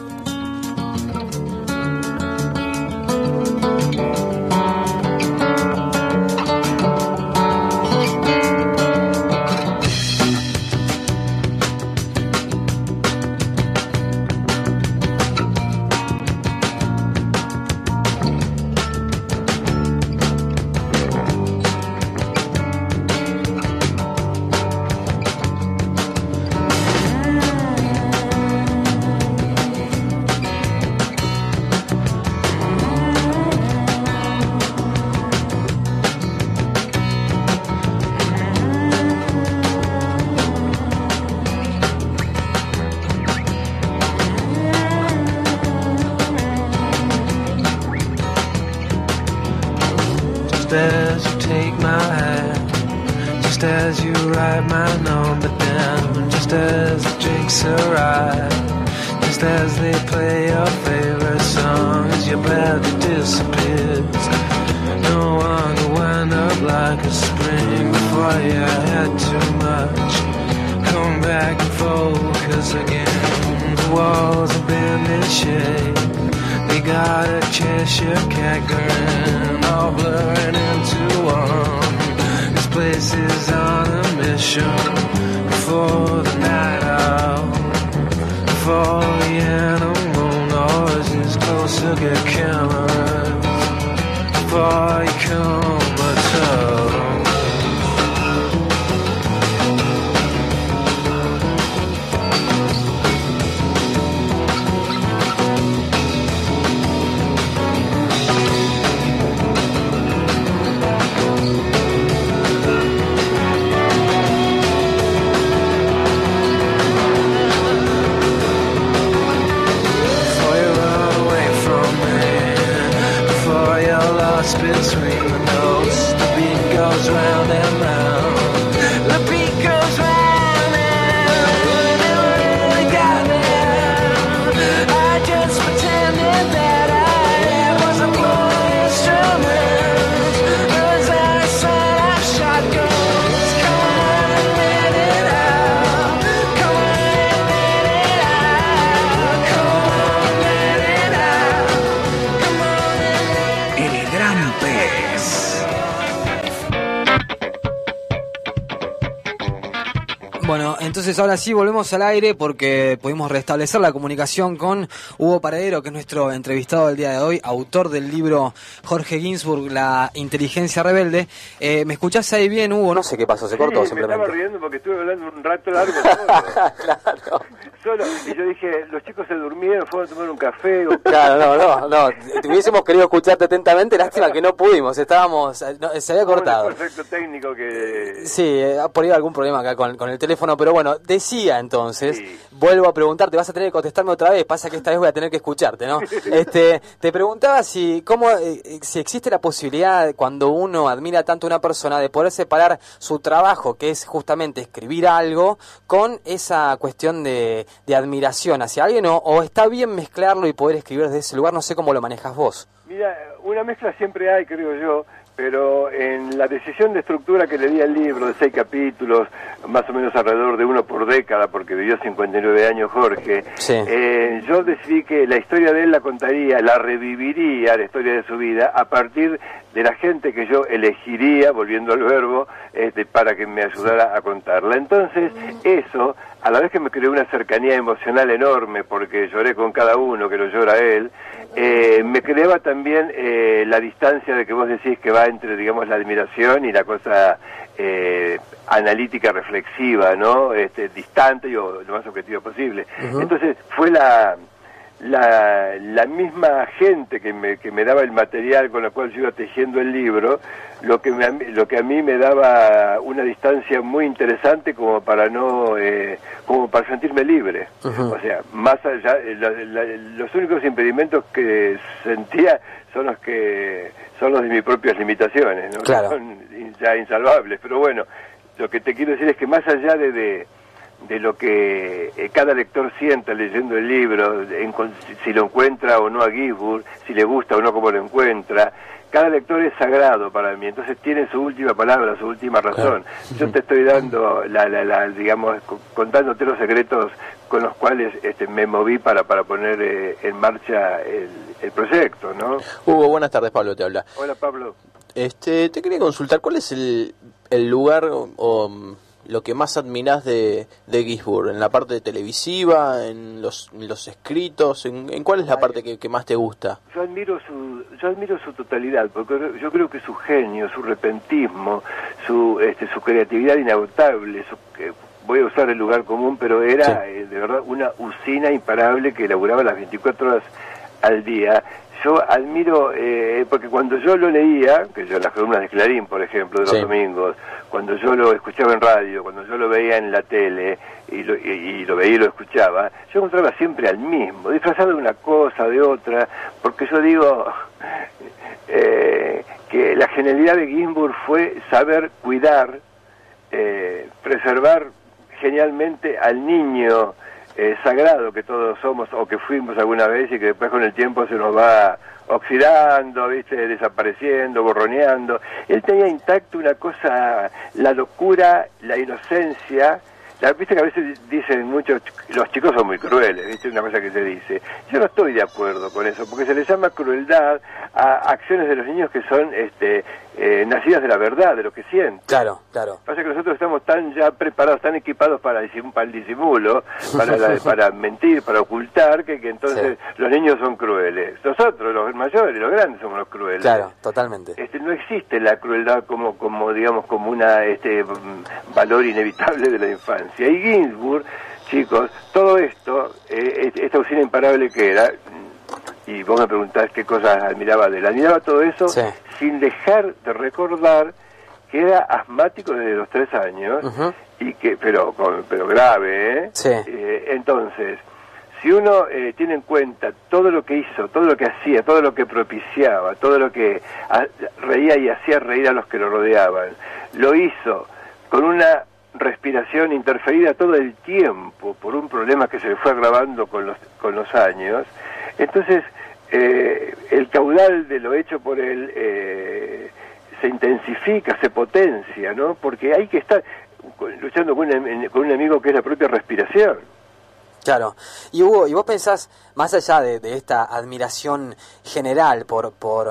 Just as you take my hand, just as you write my number down, just as the drinks arrive, just as they play your favorite song, as your body disappears. No one to wind up like a spring before you had too much. Come back and focus again. The walls have been in shade. They got a Cheshire cat grin, all blurring into one. This place is on a mission before the night out, before the animal noises closer get killers, before you come at all. Bueno, entonces ahora sí volvemos al aire porque pudimos restablecer la comunicación con Hugo Paradero, que es nuestro entrevistado del día de hoy, autor del libro Jorge Ginsburg, La inteligencia rebelde. Eh, ¿Me escuchás ahí bien, Hugo? No sé qué pasó, se cortó Sí, simplemente. me estaba riendo porque estuve hablando un rato largo solo. Claro. Solo, y yo dije, los chicos se durmieron, fueron a tomar un café. O... Claro, no, no, no. Te hubiésemos querido escucharte atentamente, lástima que no pudimos, estábamos, no, se había cortado. Un efecto técnico que... Sí, eh, por ahí algún problema acá con, con el teléfono, pero bueno, decía entonces, Sí. vuelvo a preguntarte, vas a tener que contestarme otra vez, pasa que esta vez voy a tener que escucharte, ¿no? Este, te preguntaba si cómo eh, si existe la posibilidad cuando uno admira tanto a una persona de poder separar su trabajo, que es justamente escribir algo, con esa cuestión de, de admiración hacia alguien, o, o está bien mezclarlo y poder escribir desde ese lugar, no sé cómo lo manejas vos. Mira, una mezcla siempre hay, creo yo, pero en la decisión de estructura que le di al libro, de seis capítulos, más o menos alrededor de uno por década, porque vivió cincuenta y nueve años Jorge, Sí. eh, yo decidí que la historia de él la contaría, la reviviría, la historia de su vida, a partir de la gente que yo elegiría, volviendo al verbo, este, para que me ayudara a contarla. Entonces, eso, a la vez que me creó una cercanía emocional enorme, porque lloré con cada uno, que lo llora él, eh, me creaba también eh, la distancia de que vos decís que va entre, digamos, la admiración y la cosa eh, analítica, reflexiva, ¿no? Este, distante y lo más objetivo posible. Uh-huh. Entonces, fue la... La, la misma gente que me, que me daba el material con el cual yo iba tejiendo el libro, lo que, me, lo que a mí me daba una distancia muy interesante como para no, eh, como para sentirme libre. Uh-huh. O sea, más allá, la, la, los únicos impedimentos que sentía son los que son los de mis propias limitaciones, ¿no? Claro. Son ya insalvables, pero bueno, lo que te quiero decir es que más allá de, de de lo que eh, cada lector sienta leyendo el libro, en, si lo encuentra o no a Ginsburg, si le gusta o no como lo encuentra, cada lector es sagrado para mí, entonces tiene su última palabra, su última razón. Claro. Yo te estoy dando, la, la, la, digamos, contándote los secretos con los cuales este, me moví para, para poner eh, en marcha el, el proyecto, ¿no? Hugo, buenas tardes, Pablo te habla. Hola, Pablo. Este, te quería consultar, ¿cuál es el, el lugar o, o lo que más admirás de, de Ginsburg? ¿En la parte televisiva, en los, en los escritos? ¿En, en cuál es la parte que, que más te gusta? Yo admiro su yo admiro su totalidad, porque yo creo que su genio, su repentismo, su este, su creatividad inagotable, su, eh, voy a usar el lugar común, pero era sí. eh, de verdad una usina imparable que elaboraba las veinticuatro horas al día. Yo admiro, eh, porque cuando yo lo leía, que yo en las columnas de Clarín, por ejemplo, de los sí. domingos, cuando yo lo escuchaba en radio, cuando yo lo veía en la tele, y lo, y, y lo veía y lo escuchaba, yo encontraba siempre al mismo, disfrazado de una cosa, de otra, porque yo digo eh, que la genialidad de Ginsburg fue saber cuidar, eh, preservar genialmente al niño, Eh, sagrado que todos somos o que fuimos alguna vez y que después con el tiempo se nos va oxidando, viste, desapareciendo, borroneando. Él tenía intacto una cosa, la locura, la inocencia. La, viste que a veces dicen muchos, los chicos son muy crueles, viste, una cosa que se dice. Yo no estoy de acuerdo con eso, porque se le llama crueldad a acciones de los niños que son este, eh, nacidas de la verdad, de lo que sienten. Claro, claro. Pasa que nosotros estamos tan ya preparados, tan equipados para, para el disimulo, para, la, para mentir, para ocultar, que, que entonces sí. los niños son crueles. Nosotros, los mayores, los grandes, somos los crueles. Claro, totalmente. Este, no existe la crueldad como, como digamos, como una este valor inevitable de la infancia. Y Ginsburg, chicos, todo esto, eh, esta usina imparable que era, y vos me preguntás qué cosas admiraba de él, admiraba todo eso sí. sin dejar de recordar que era asmático desde los tres años, uh-huh. y que pero con, pero grave, ¿eh? Sí. Eh, entonces, si uno eh, tiene en cuenta todo lo que hizo, todo lo que hacía, todo lo que propiciaba, todo lo que a, reía y hacía reír a los que lo rodeaban, lo hizo con una respiración interferida todo el tiempo por un problema que se le fue agravando con los con los años. Entonces eh, el caudal de lo hecho por él eh, se intensifica, se potencia, ¿no? Porque hay que estar luchando con un, con un enemigo que es la propia respiración. Claro. Y Hugo, ¿y vos pensás, más allá de, de esta admiración general por por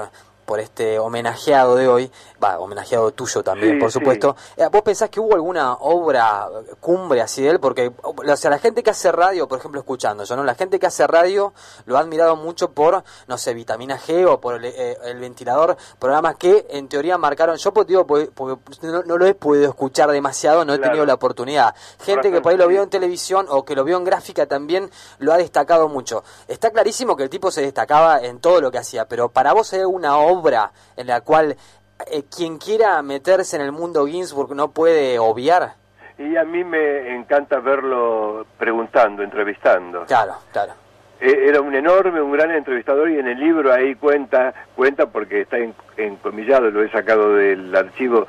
por este homenajeado de hoy, va, homenajeado tuyo también, Sí, por sí. supuesto. Eh, ¿Vos pensás que hubo alguna obra cumbre así de él? Porque, o sea, la gente que hace radio, por ejemplo, escuchando yo, ¿no? La gente que hace radio lo ha admirado mucho por, no sé, Vitamina G o por el, eh, el Ventilador, programas que en teoría marcaron, yo pues, digo, porque, porque no, no lo he podido escuchar demasiado, no he Claro. tenido la oportunidad. Gente que por ahí lo vio en televisión o que lo vio en gráfica también lo ha destacado mucho. Está clarísimo que el tipo se destacaba en todo lo que hacía, pero para vos hay una obra en la cual eh, quien quiera meterse en el mundo Ginsburg no puede obviar. Y a mí me encanta verlo preguntando, entrevistando. Claro, claro. Eh, Era un enorme, un gran entrevistador, y en el libro ahí cuenta, cuenta porque está en- encomillado, lo he sacado del archivo,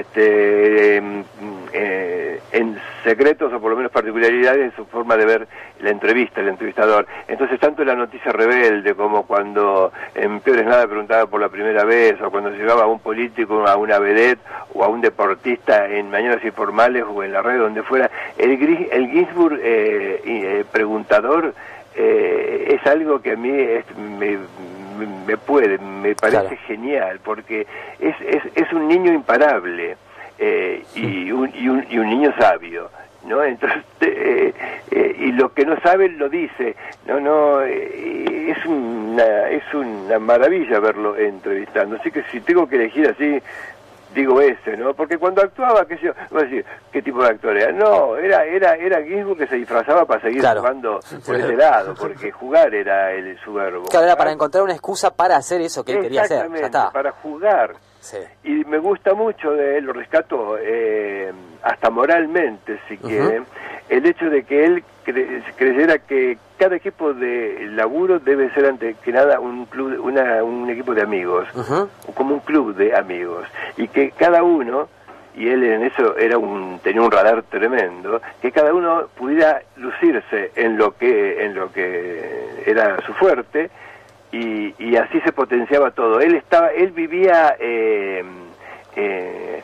este, em, eh, en secretos o por lo menos particularidades de su forma de ver la entrevista, el entrevistador. Entonces, tanto la noticia rebelde como cuando en Peores Nada preguntaba por la primera vez, o cuando se llevaba a un político, a una vedette o a un deportista en Mañanas Informales o en la red, donde fuera, el, Gris- el Ginsburg eh, y, eh, preguntador eh, es algo que a mí es- me, me, me puede, me parece Claro. genial, porque es, es, es un niño imparable eh, y, un, y, un, y un niño sabio, ¿no? Entonces, eh, eh, y lo que no sabe lo dice, no, no, eh, es una, es una maravilla verlo entrevistando, así que si tengo que elegir así, digo ese, ¿no? Porque cuando actuaba, qué sé yo, voy a decir, ¿qué tipo de actor era? No, era era era Ginsburg que se disfrazaba para seguir Claro. jugando por ese lado, porque jugar era el su verbo. Claro, era para encontrar una excusa para hacer eso que él quería hacer. Ya Exactamente, está. para jugar. Sí. Y me gusta mucho de él, lo rescato eh, hasta moralmente, si quieren, el hecho de que él cre- creyera que cada equipo de laburo debe ser ante que nada un club, una, un equipo de amigos, Ujú. como un club de amigos, y que cada uno, y él en eso era un tenía un radar tremendo, que cada uno pudiera lucirse en lo que en lo que era su fuerte, y, y así se potenciaba todo. Él estaba, él vivía eh, eh,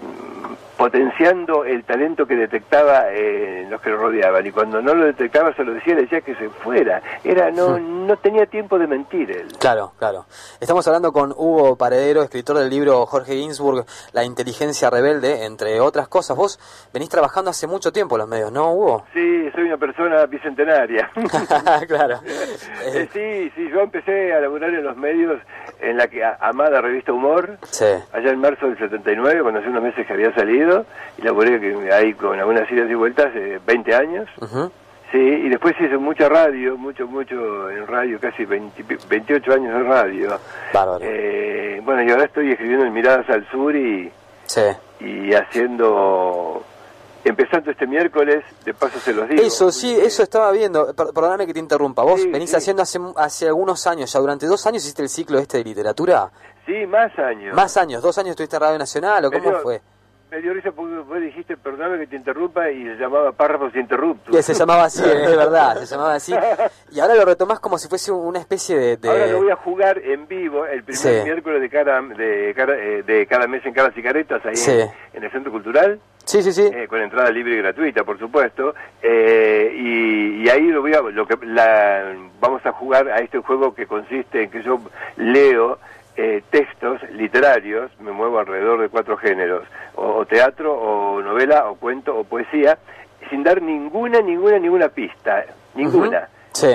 potenciando el talento que detectaba eh, en los que lo rodeaban, y cuando no lo detectaba se lo decía, le decía que se fuera. Era no no tenía tiempo de mentir él. Claro, claro. Estamos hablando con Hugo Paredero, escritor del libro Jorge Ginsburg, La inteligencia rebelde, entre otras cosas. Vos venís trabajando hace mucho tiempo en los medios, ¿no, Hugo? Sí, soy una persona bicentenaria. Claro. Eh, sí, sí, yo empecé a laburar en los medios en la que amada revista Humor, Sí. allá en marzo del setenta y nueve, cuando hace unos meses que había salido, y laburé que ahí con algunas idas y vueltas, eh, veinte años. Ujú. Sí, y después hice mucha radio, mucho, mucho en radio, casi veinte, veintiocho años en radio. Bárbaro. Eh, bueno, y ahora estoy escribiendo en Miradas al Sur y, Sí. y haciendo... Empezando este miércoles, de paso se los digo. Eso, sí, eso estaba viendo. Per- Perdóname que te interrumpa. Vos Sí, venís sí. haciendo hace, hace algunos años, ya durante dos años hiciste el ciclo este de literatura. Sí, más años. Más años, dos años estuviste en Radio Nacional, ¿o Me cómo dio- fue? Me dio risa porque vos dijiste, perdóname que te interrumpa, y se llamaba Párrafos Interruptus. Que se llamaba así, es verdad, se llamaba así. Y ahora lo retomás como si fuese una especie de... de- Ahora lo voy a jugar en vivo el primer Sí. miércoles de cada, de, cada, eh, de cada mes en Caras y Caretas, ahí Sí. en, en el Centro Cultural. Sí, sí, sí. Eh, con entrada libre y gratuita, por supuesto, eh, y, y ahí lo voy a, lo que la, vamos a jugar a este juego que consiste en que yo leo eh, textos literarios, me muevo alrededor de cuatro géneros, o, o teatro, o novela, o cuento, o poesía, sin dar ninguna, ninguna, ninguna pista, ninguna. Ujú. Sí.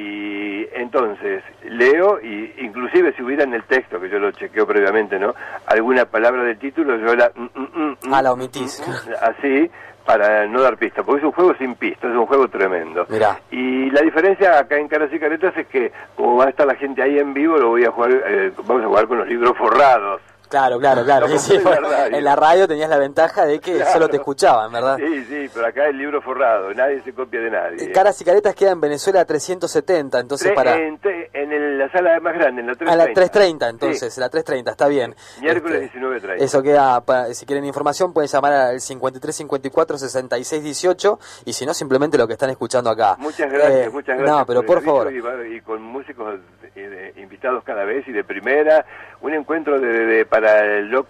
Y entonces leo, y inclusive si hubiera en el texto, que yo lo chequeo previamente, ¿no?, alguna palabra del título, yo la... mm, mm, mm, Ah, la mm, omitís. mm, así, para no dar pista, porque es un juego sin pista, es un juego tremendo. Mirá. Y la diferencia acá en Caras y Caretas es que, como va a estar la gente ahí en vivo, lo voy a jugar, eh, vamos a jugar con los libros forrados. Claro, claro, claro. No, Y sí, como en la bueno, radio. en la radio tenías la ventaja de que Claro. solo te escuchaban, ¿verdad? Sí, sí, pero acá el libro forrado, nadie se copia de nadie. Caras y Caretas queda en Venezuela trescientos setenta, entonces Tre- para... En, tre- en el- la sala más grande, en la trescientos A la treinta. trescientos treinta, entonces, la trescientos treinta, está bien. Sí, miércoles Este, diecinueve treinta. Eso queda, pa- si quieren información pueden llamar al cincuenta y tres cincuenta y cuatro sesenta y seis dieciocho, y si no, simplemente lo que están escuchando acá. Muchas gracias, Eh, muchas gracias. No, pero el por aviso, favor. Y, va- y con músicos eh, de- invitados cada vez y de primera, un encuentro de, de- de- para el loco.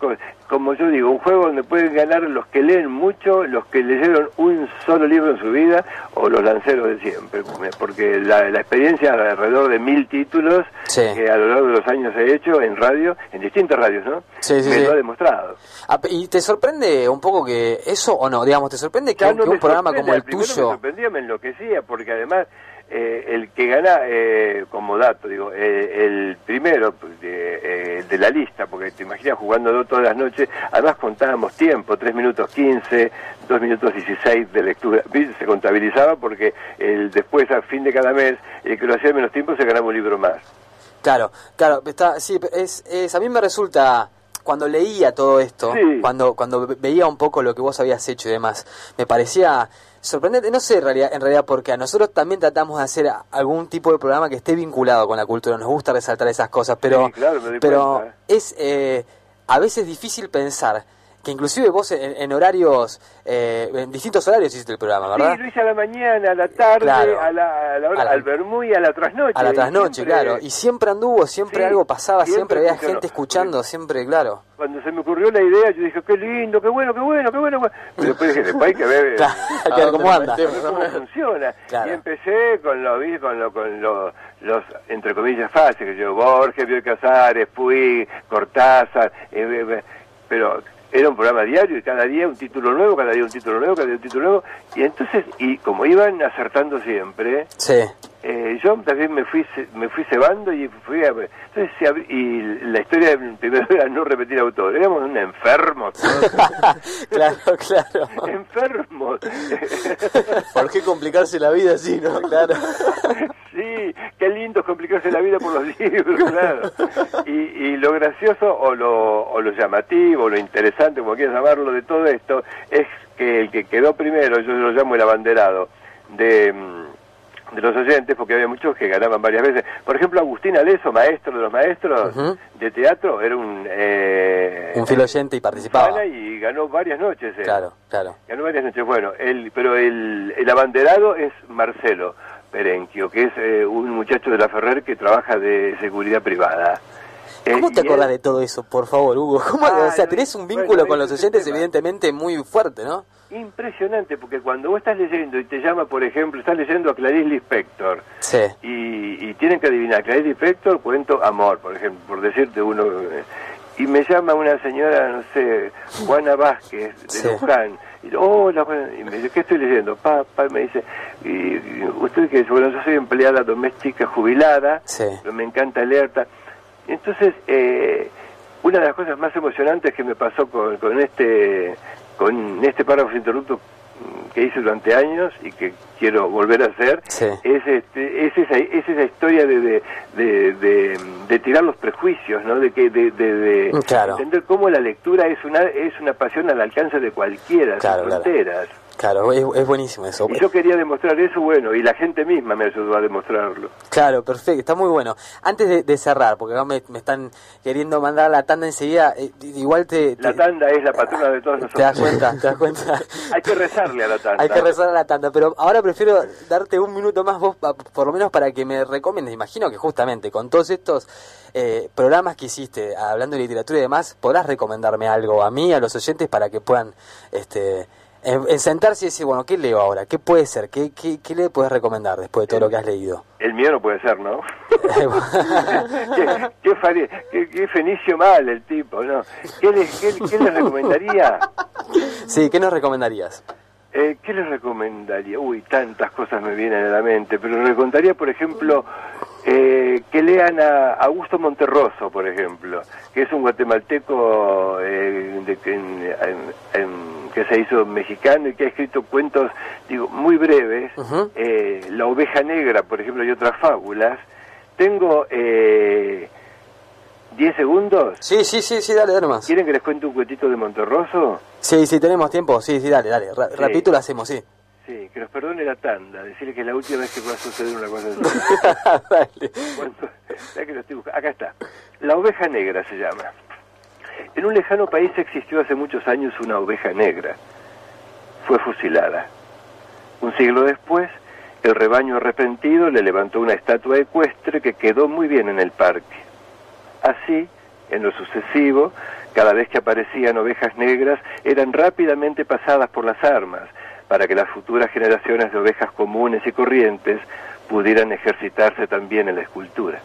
como yo digo, un juego donde pueden ganar los que leen mucho, los que leyeron un solo libro en su vida, o los lanceros de siempre, porque la, la experiencia de alrededor de mil títulos Sí. que a lo largo de los años he hecho en radio, en distintas radios, ¿no? Sí, sí, Me sí. lo ha demostrado. Ah, ¿y te sorprende un poco que eso o no? Digamos, ¿te sorprende que, Ya que no un me programa sorprende, como el al primero tuyo... me sorprendía, me enloquecía, porque además eh, el que gana, eh, como dato, digo, eh, el primero de, eh, de la lista, porque te imaginas jugando todas las noches, además contábamos tiempo, tres minutos quince, dos minutos dieciséis de lectura, se contabilizaba porque el después, a fin de cada mes, el que lo hacía menos tiempo se ganaba un libro más. Claro, claro, está, sí, es, es, a mí me resulta, cuando leía todo esto, Sí. cuando cuando veía un poco lo que vos habías hecho y demás, me parecía sorprendente, no sé en realidad, en realidad porque a nosotros también tratamos de hacer algún tipo de programa que esté vinculado con la cultura, nos gusta resaltar esas cosas, pero, Sí, claro, me doy pero cuenta. es eh, a veces difícil pensar que inclusive vos en, en horarios, eh, en distintos horarios hiciste el programa, ¿verdad? Sí, lo hice a la mañana, a la tarde, Claro. a la, a la hora, A la- al vermú y a la trasnoche. A la y trasnoche, siempre- claro. Y siempre anduvo, siempre Sí, algo pasaba, siempre, siempre había funcionó. gente escuchando, siempre, claro. Cuando se me ocurrió la idea, yo dije, qué lindo, qué bueno, qué bueno, qué bueno. Pero después dije, después hay que ver, Claro, hay que ver cómo anda. ver cómo funciona. Claro. Y empecé con lo, ¿viste? con lo, con lo, los, entre comillas, fáciles, que yo, Borges, Bioy Casares, Puig, Cortázar, eh, eh, pero era un programa diario y cada día un título nuevo, cada día un título nuevo, cada día un título nuevo. Y entonces, y como iban acertando siempre, Sí. eh, yo también me fui ce- me fui cebando y fui a, entonces se abri- y la historia primero era no repetir autor, éramos un enfermos, Claro, claro. enfermos. ¿Por qué complicarse la vida así, no? Claro. Sí, qué lindo es complicarse la vida por los libros, claro. Y, y lo gracioso o lo, o lo llamativo, o lo interesante, como quieras llamarlo, de todo esto, es que el que quedó primero, yo lo llamo el abanderado, de, mm, de los oyentes, porque había muchos que ganaban varias veces. Por ejemplo, Agustín Aleso, maestro de los maestros Ujú. de teatro, era un... Eh, Un fiel oyente y participaba. Fana y ganó varias noches. él. Claro, claro. Ganó varias noches. Bueno, el, pero el, el abanderado es Marcelo Perenchio, que es eh, un muchacho de la Ferrer que trabaja de seguridad privada. ¿Cómo Eh, te y acordás él- de todo eso, por favor, Hugo? ¿Cómo, Ah, o sea, no, tenés un bueno, vínculo ese con los es el oyentes tema. evidentemente muy fuerte, ¿no? Impresionante, porque cuando vos estás leyendo y te llama, por ejemplo, estás leyendo a Clarice Lispector, Sí. y, y tienen que adivinar, Clarice Lispector, cuento Amor, por ejemplo, por decirte uno, eh, y me llama una señora, no sé, Juana Vázquez, de Sí. Luján, y yo, hola, Juana", y me dice, ¿qué estoy leyendo? Pa, pa, me dice, y, y usted que dice, bueno, yo soy empleada doméstica jubilada, Sí. pero me encanta leer, ta". Entonces, eh, una de las cosas más emocionantes que me pasó con, con este con este párrafo interrupto que hice durante años y que quiero volver a hacer, Sí. es este es esa es esa historia de de, de, de, de tirar los prejuicios, ¿no? De que de, de, de Claro. entender cómo la lectura es una es una pasión al alcance de cualquiera, Claro, sin claro. fronteras. Claro, es, es buenísimo eso. Y yo quería demostrar eso, bueno, y la gente misma me ayudó a demostrarlo. Claro, perfecto, está muy bueno. Antes de, de cerrar, porque acá me, me están queriendo mandar a la tanda enseguida, eh, igual te, te- La tanda es la patrona de todos te das nosotros. cuenta, te das cuenta. Hay que rezarle a la tanda. Hay que rezar a la tanda, pero ahora prefiero darte un minuto más vos, pa- por lo menos para que me recomiendes. Imagino que justamente con todos estos eh, programas que hiciste, hablando de literatura y demás, podrás recomendarme algo a mí, a los oyentes, para que puedan este, en, en sentarse y decir, bueno, ¿qué leo ahora? ¿Qué puede ser? ¿Qué, qué, qué le puedes recomendar después de todo lo que has leído? El mío no puede ser, ¿no? ¿Qué, qué, fari- qué- qué fenicio mal el tipo, ¿no? ¿Qué les, qué, qué les recomendaría? Sí, ¿qué nos recomendarías? Eh, ¿Qué les recomendaría? Uy, tantas cosas me vienen a la mente, pero les recomendaría, por ejemplo, eh, que lean a Augusto Monterroso, por ejemplo, que es un guatemalteco eh, de, que, en- en- en- que se hizo mexicano y que ha escrito cuentos, digo, muy breves, Ujú. eh, La oveja negra, por ejemplo, y otras fábulas. Tengo eh, diez segundos. Sí, sí, sí, sí, dale, dale más. ¿Quieren que les cuente un cuentito de Monterroso? Sí, sí, tenemos tiempo, sí, sí, dale, dale. Ra- Sí. Rapidito lo hacemos, sí. Sí, que nos perdone la tanda, decirle que es la última vez que va a suceder una cosa así. Dale. Cuando- ya que lo estoy buscando. Acá está. La oveja negra se llama. En un lejano país existió hace muchos años una oveja negra. Fue fusilada. Un siglo después, el rebaño arrepentido le levantó una estatua ecuestre que quedó muy bien en el parque. Así, en lo sucesivo, Cada vez que aparecían ovejas negras, eran rápidamente pasadas por las armas, para que las futuras generaciones de ovejas comunes y corrientes pudieran ejercitarse también en la escultura.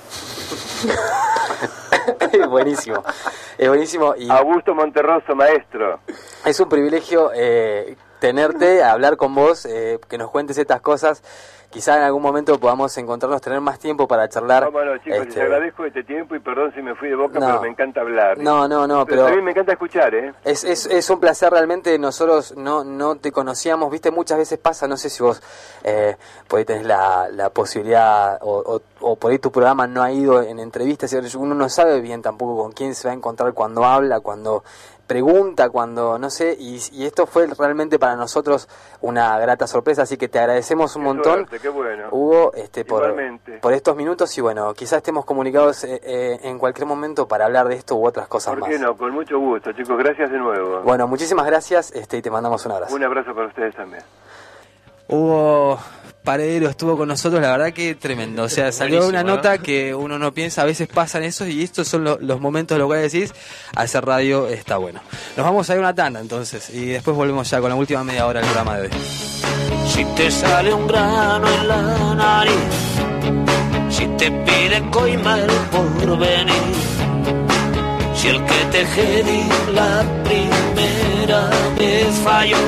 Es buenísimo, es buenísimo. Y Augusto Monterroso, maestro. es un privilegio eh, tenerte, hablar con vos, eh, que nos cuentes estas cosas. Quizá en algún momento podamos encontrarnos, tener más tiempo para charlar. No, bueno, chicos, este... les agradezco este tiempo y perdón si me fui de boca, No. pero me encanta hablar. No, no, no, pero... pero... A mí me encanta escuchar, ¿eh? Es, es, es un placer realmente. Nosotros no no te conocíamos, viste, muchas veces pasa, no sé si vos eh, por ahí tenés la, la posibilidad o, o, o por ahí tu programa no ha ido en entrevistas, uno no sabe bien tampoco con quién se va a encontrar cuando habla, cuando pregunta, cuando no sé, y, y esto fue realmente para nosotros una grata sorpresa, así que te agradecemos un Qué montón, suerte, qué bueno. Hugo, este, por, Igualmente. por estos minutos, y bueno, quizás estemos comunicados eh, eh, en cualquier momento para hablar de esto u otras cosas ¿Por más. qué no? Con mucho gusto, chicos. Gracias de nuevo. Bueno, muchísimas gracias, este, y te mandamos un abrazo. Un abrazo para ustedes también. Hugo Paredero estuvo con nosotros, la verdad que tremendo. O sea, salió Buenísimo, una ¿no? nota que uno no piensa, a veces pasan eso, y estos son lo- los momentos en los cuales decís, hacer radio está bueno. Nos vamos a ir a una tanda entonces, y después volvemos ya con la última media hora del programa de hoy. Si te sale un grano en la nariz, si te pide coima el porvenir, si el que te jedi la primera vez falló,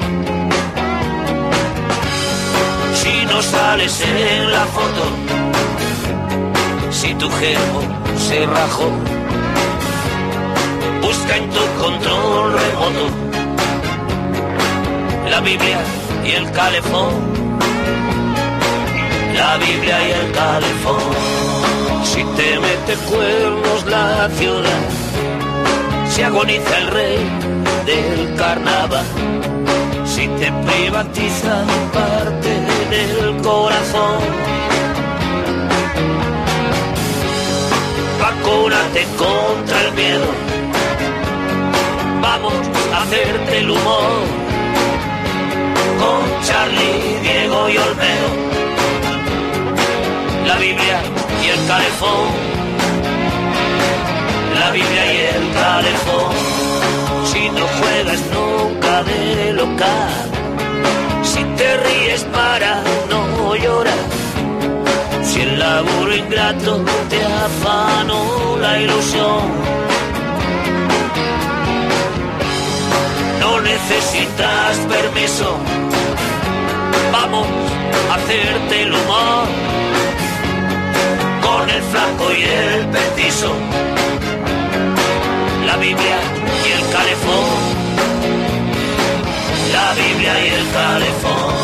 si no sales en la foto, si tu jefe se rajó, busca en tu control remoto la Biblia y el calefón, la Biblia y el calefón. Si te mete cuernos la ciudad, si agoniza el rey del carnaval, si te privatiza parte del corazón, vacúnate contra el miedo, vamos a hacerte el humor con Charlie, Diego y Olmedo, la Biblia y el calefón, la Biblia y el calefón. Si no juegas nunca de local, si te ríes para no llorar, si el laburo ingrato te afanó la ilusión, no necesitas permiso, vamos a hacerte el humor con el flaco y el petizo, la Biblia y el calefón, la Biblia y el calefón.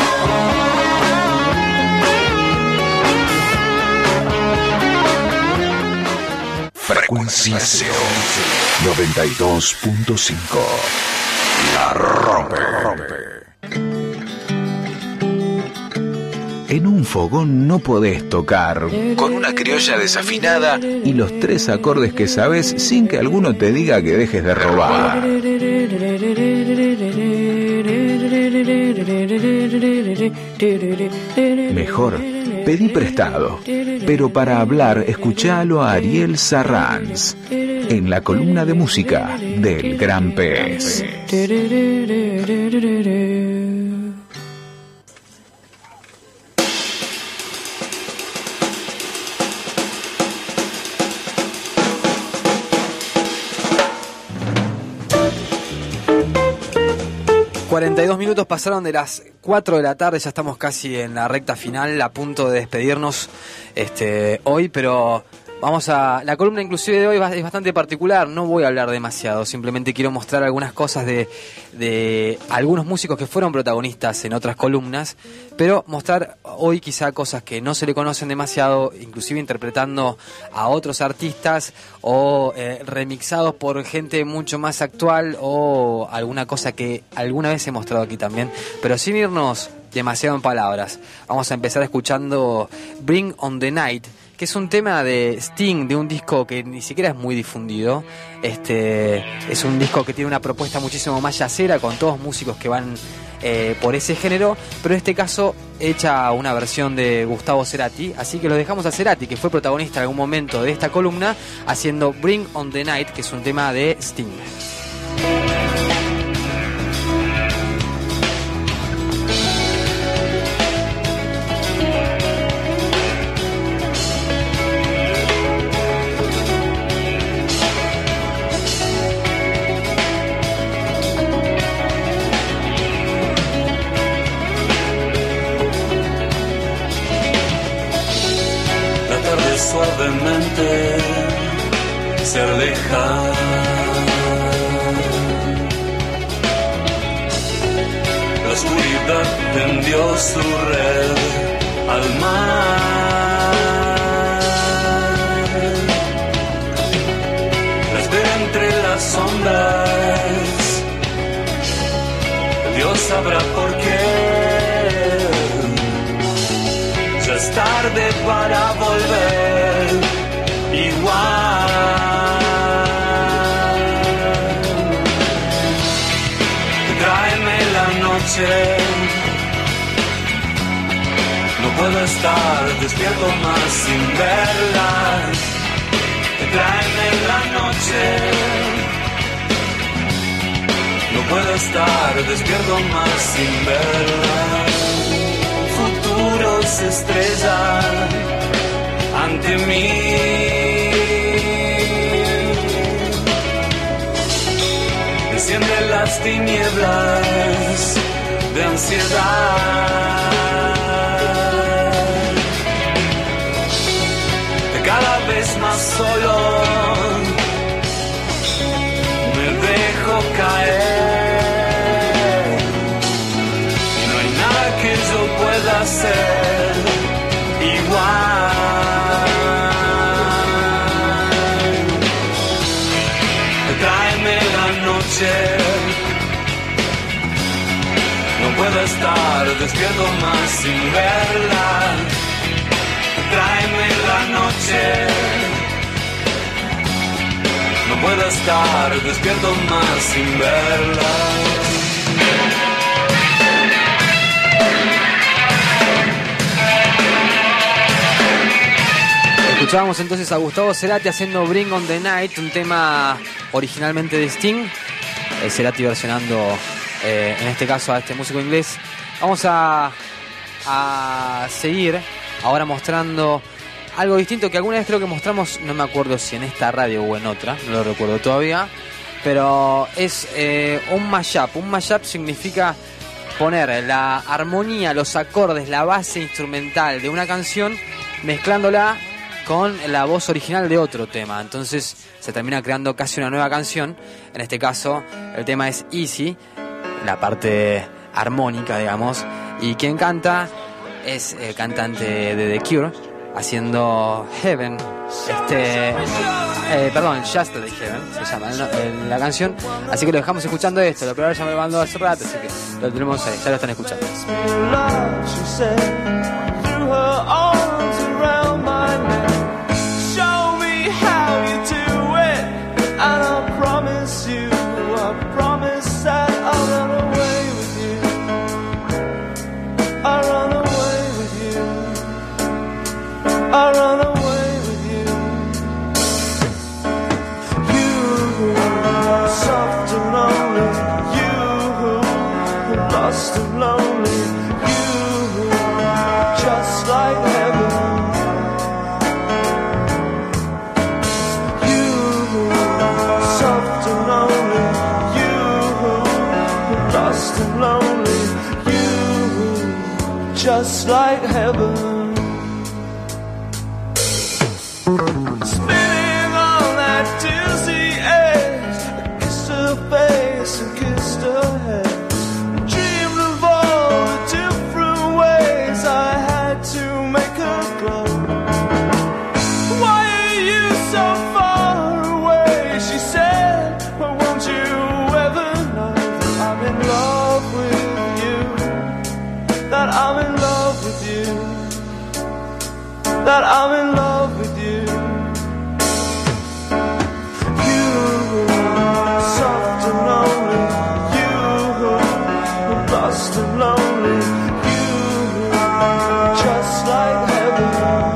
Frecuencia cero, noventa y dos punto cinco. La rompe. En un fogón no podés tocar con una criolla desafinada y los tres acordes que sabes sin que alguno te diga que dejes de robar. Mejor, pedí prestado, pero para hablar escuchalo a Ariel Sarranz en la columna de música del Gran Pez. cuarenta y dos minutos pasaron de las cuatro de la tarde, ya estamos casi en la recta final, a punto de despedirnos este, hoy, pero vamos a... La columna inclusive de hoy es bastante particular, no voy a hablar demasiado, simplemente quiero mostrar algunas cosas de, de algunos músicos que fueron protagonistas en otras columnas, pero mostrar hoy quizá cosas que no se le conocen demasiado, inclusive interpretando a otros artistas o eh, remixados por gente mucho más actual o alguna cosa que alguna vez he mostrado aquí también, pero sin irnos demasiado en palabras. Vamos a empezar escuchando Bring on the Night, que es un tema de Sting, de un disco que ni siquiera es muy difundido. Este es un disco que tiene una propuesta muchísimo más yacera, con todos músicos que van eh, por ese género, pero en este caso hecha una versión de Gustavo Cerati, así que lo dejamos a Cerati, que fue protagonista en algún momento de esta columna, haciendo Bring on the Night, que es un tema de Sting. Suavemente se aleja. La oscuridad tendió su red al mar. La espera entre las sombras. Dios sabrá por qué. Ya es tarde para volver igual. Tráeme la noche. No puedo estar despierto más sin verla. Tráeme la noche. No puedo estar despierto más sin verla. Futuros estrellan ante mí. Enciende las tinieblas de ansiedad. Cada vez más solo me dejo caer. Y no hay nada que yo pueda hacer igual. Tráeme la noche. No puedo estar despierto más sin verla. Tráeme la noche. No puedo estar despierto más sin verla. Escuchábamos entonces a Gustavo Cerati haciendo Bring on the Night, un tema originalmente de Sting, eh, Cerati versionando eh, en este caso a este músico inglés. Vamos a, a seguir ahora mostrando algo distinto que alguna vez creo que mostramos, no me acuerdo si en esta radio o en otra, no lo recuerdo todavía, pero es eh, un mashup. Un mashup significa poner la armonía, los acordes, la base instrumental de una canción, mezclándola con la voz original de otro tema. Entonces se termina creando casi una nueva canción. En este caso el tema es Easy, la parte armónica, digamos, y quien canta es el cantante de The Cure haciendo Heaven, este eh, perdón, Just the Heaven se llama ¿no? la canción, así que lo dejamos escuchando esto. Lo primero ya me lo mandó hace rato, así que lo tenemos ahí, ya lo están escuchando. I run away with you. You, soft and lonely. You, lost and lonely. You, just like heaven. You, soft and lonely. You, lost and lonely. You, just like heaven. Spinning on that dizzy edge, I kissed her face and kissed her head. Dreamed of all the different ways I had to make her glow. Why are you so far away? She said, well, won't you ever know that I'm in love with you? That I'm in love with you. That I'm in love with you. You, soft and lonely. You, lost lost and lonely. You, just like heaven.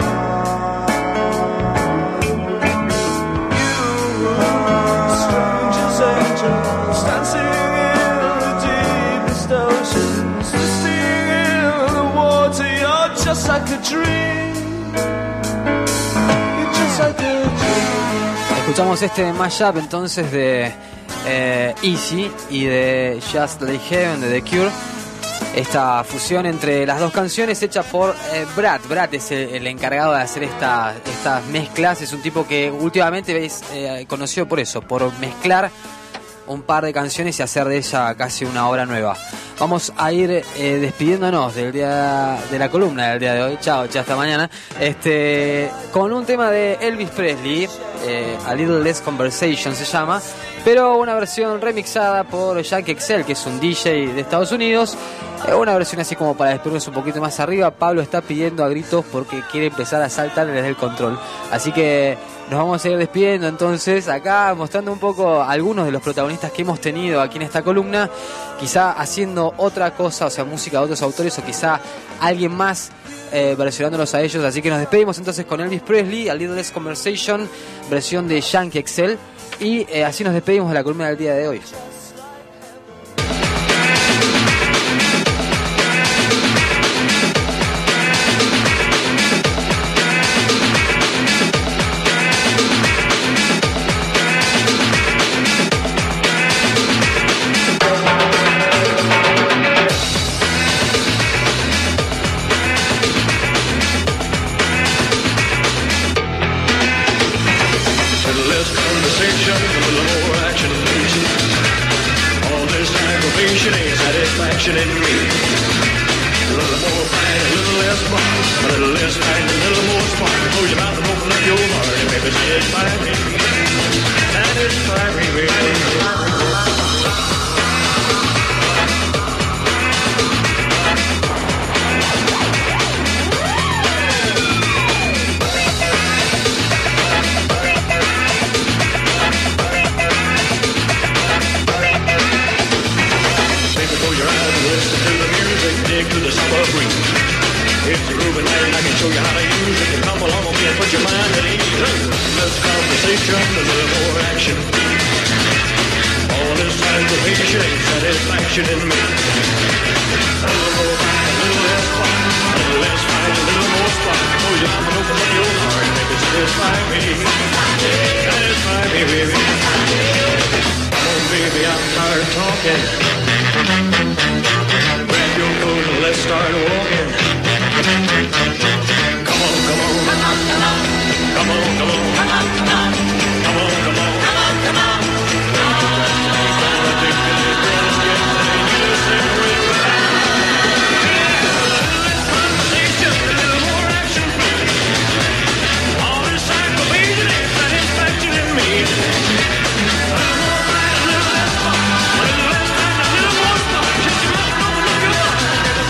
You, stranger's angels, dancing in the deepest oceans, twisting in the water. You're just like a dream. You're just like a dream. Escuchamos este mashup entonces de eh, Easy y de Just Like Heaven de The Cure. Esta fusión entre las dos canciones hecha por eh, Brad. Brad es el, el encargado de hacer esta, estas mezclas. Es un tipo que últimamente es eh, conocido por eso, por mezclar un par de canciones y hacer de ella casi una obra nueva. Vamos a ir eh, despidiéndonos del día de la columna del día de hoy. Chao, chao, hasta mañana. Este, con un tema de Elvis Presley, eh, A Little Less Conversation se llama, pero una versión remixada por Jack Excel, que es un D J de Estados Unidos. Eh, una versión así como para despedirnos un poquito más arriba. Pablo está pidiendo a gritos porque quiere empezar a saltar desde el control. Así que nos vamos a ir despidiendo entonces acá, mostrando un poco algunos de los protagonistas que hemos tenido aquí en esta columna, quizá haciendo otra cosa, o sea, música de otros autores, o quizá alguien más eh, versionándolos a ellos. Así que nos despedimos entonces con Elvis Presley, A Little Less Conversation, versión de Yankee Excel, y eh, así nos despedimos de la columna del día de hoy. Satisfaction in me. A little more fight, a little less spark. A little less fight, a little more spark. Close your mouth and open up your heart and maybe satisfy me. Satisfy me, baby. To the summer breeze. It's a groovy night, I can show you how to use it. You come along with me and put your mind at ease. Less conversation, a little more action. All this aggravation ain't satisfaction in me. A little more fight, a little less fight. A little less fight, a little more spark. Close your mouth and open up your heart and make it satisfy me. Satisfy me, baby. Come on, baby, I'm tired of talking. Grab your coat and let's start walking. Come on, come on. Come on, come on. Come on, come on. Come on, come on. Come on, come on. Come on, come on. Conversation, a little more action. All this aggravation ain't satisfaction in me. A little more fight, a little less fun. A little less time, a little more spark. Just your mouth, open up your heart.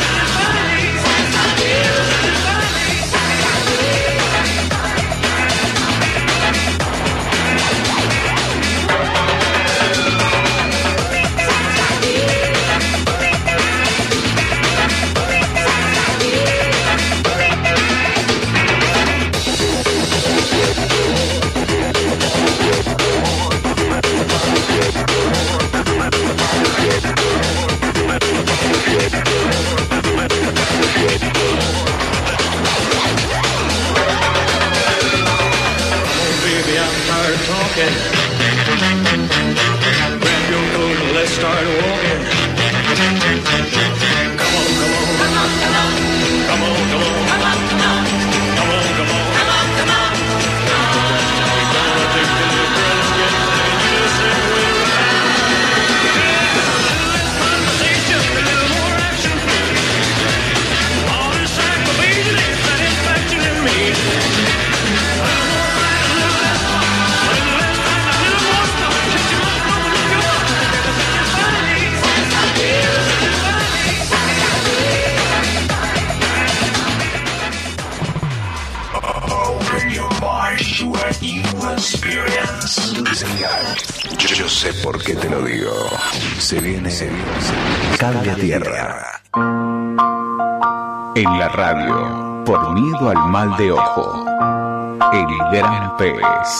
Talking. Grab your coat and let's start walking. Come on, come on. Come on, come on. Come on, come on. Come on, come on. Come on, come on. Come on, come on. We gotta take this girl and get this away. Less conversation, a little more action. All this aggravation ain't satisfaction in me. To a new experience. Señal. Yo sé por qué te lo digo. Se viene, se viene, se viene. Cable a tierra. En la radio, por miedo al mal de ojo. El gran pez.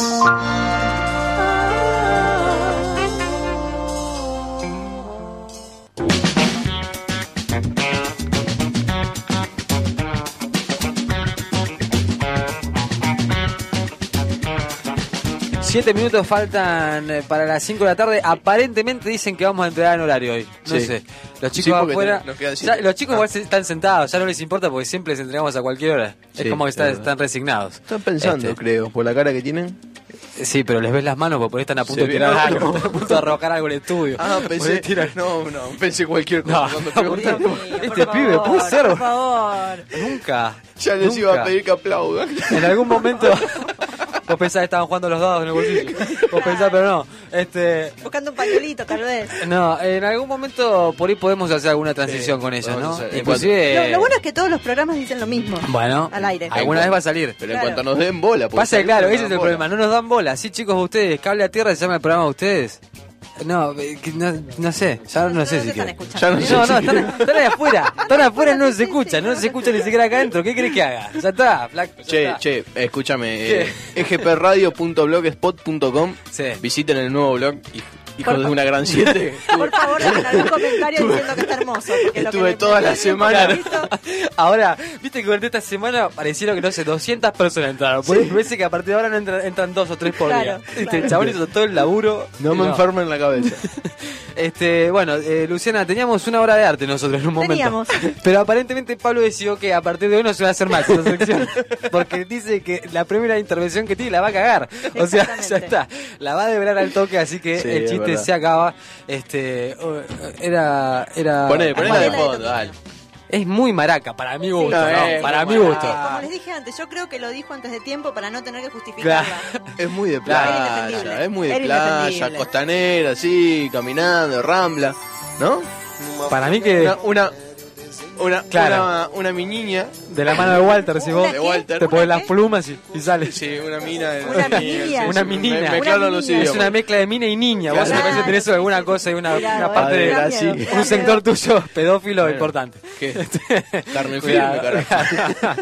Siete minutos faltan eh, para las cinco de la tarde. Aparentemente dicen que vamos a entrar en horario hoy. No Sí. sé. Los Sí, chicos porque afuera. te- nos quedan ya- siete. los chicos Ah. igual se- están sentados, ya no les importa porque siempre les entregamos a cualquier hora. Es Sí, como que es está- verdad. están resignados. Están pensando, Este, creo, por la cara que tienen. Sí, pero les ves las manos porque por ahí están a punto Se de tirar ve- algo, no. están a punto de arrojar algo en el estudio. Ah, Por pensé. ahí tiran- No, no, pensé cualquier cosa. No, cuando por preguntan. Dios mío, Este por pibe, favor, ¿puede ser? Por favor. Nunca. Ya les nunca. iba a pedir que aplaudan. En algún momento. Vos pensás que estaban jugando los dados en el bolsillo. Vos pensás, pero no. Este. Buscando un pañuelito, tal vez. No, en algún momento por ahí podemos hacer alguna transición Sí, con ella, vamos ¿no? a hacer. En Inclusive. Lo, lo bueno es que todos los programas dicen lo mismo. Bueno, Al aire. alguna vez va a salir. Pero en Claro. cuanto nos den bola, pues, Pasa que, claro, ese es el problema, no nos dan bola. Sí, chicos, ustedes, Cable a Tierra se llama el programa de ustedes. No, eh, que no, no sé, ya no, sé no si te están quieren. escuchando. Ya no sé No, si no, quieren. están, están ahí afuera, están afuera, no se escucha, no se escucha ni siquiera acá adentro. ¿Qué querés que haga? Ya está, flaco, ya Che, está. che, escúchame, ¿Qué? eh, e g p radio punto blogspot punto com, Sí. visiten el nuevo blog, hi- hijos Por de una gran siete. Por favor, dejen algún comentario diciendo que está hermoso. Porque lo que Estuve me- toda la me- semana. Ahora, viste que durante esta semana parecieron que no sé, doscientas personas entraron. Por eso parece que a partir de ahora no entran, entran dos o tres por Claro, día. Este, claro. El chabón hizo todo el laburo. No y me enfermen la cabeza. Este, bueno, eh, Luciana, teníamos una obra de arte nosotros en un momento. Teníamos. Pero aparentemente Pablo decidió que a partir de hoy no se va a hacer más esa sección. Porque dice que la primera intervención que tiene la va a cagar. O sea, ya Exactamente. está. La va a develar al toque, así que Sí, el es chiste verdad. se acaba. Este, uh, era, era. Poné, ponela de Ponela de fondo, dale. Es muy maraca, para mi gusto, Sí, ¿no? eh, Para como mi gusto. maraca. Como les dije antes, yo creo que lo dijo antes de tiempo para no tener que justificarla. Es muy de Claro. Era playa, indefendible. es muy de Era playa, indefendible. costanera, así, caminando, rambla, ¿no? Para mí que Una, una, una, Claro. una, una mi niña, de la mano de Walter, si vos ¿Una de qué? Walter, te pones ¿Una las qué? plumas y, y sales. sí, una mina, Una minilla. Una minina. me, me Una claro los minilla. Es idiomas. una mezcla de mina y niña. Vos Claro. me parece que tenés alguna cosa y una, Cuidado, una eh, parte me de da miedo, así. me da un sector miedo. tuyo pedófilo Bueno. importante. ¿Qué? Carne Cuidado. firme, carajo.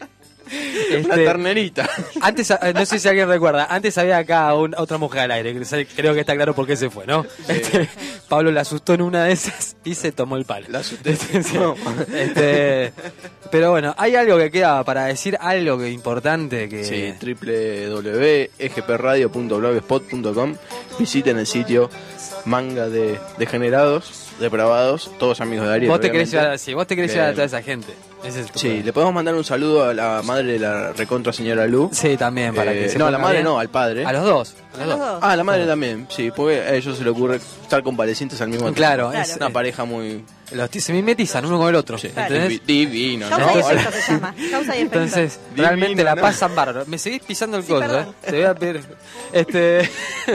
Este, Una ternerita. Antes, eh, no sé si alguien recuerda, antes había acá un- otra mujer al aire, que se- creo que está claro por qué se fue, ¿no? Este, Pablo la asustó en una de esas y se tomó el palo. La asusté. Sí. No. Este, pero bueno, hay algo que queda para decir, algo que importante que... Sí, w w w punto e g p radio punto blogspot punto com. Visiten el sitio Manga de Degenerados, Depravados, todos amigos de Ariel. Vos te querés obviamente. llevar, sí, vos te querés Bien. llevar a toda esa gente. Ese es tu Sí, problema. le podemos mandar un saludo a la madre de la recontra señora Lu. Sí, también, para Eh, que se no, a la ponga madre bien. no, al padre. A los dos. A A los los dos. dos. Ah, a la madre también, sí, porque a ellos se le ocurre estar convalecientes al mismo tiempo. Claro, Claro. es Una eh, pareja muy... los ti- se mimetizan uno con el otro. sí, ¿Entendés? divi- divino, ¿no? Causa y Ahora- efecto se llama. Causa y efecto. Entonces, Divino, realmente la ¿no? pasan bárbaro. Me seguís pisando el Sí, coso, perdón. ¿eh? Te voy a pedir. Este.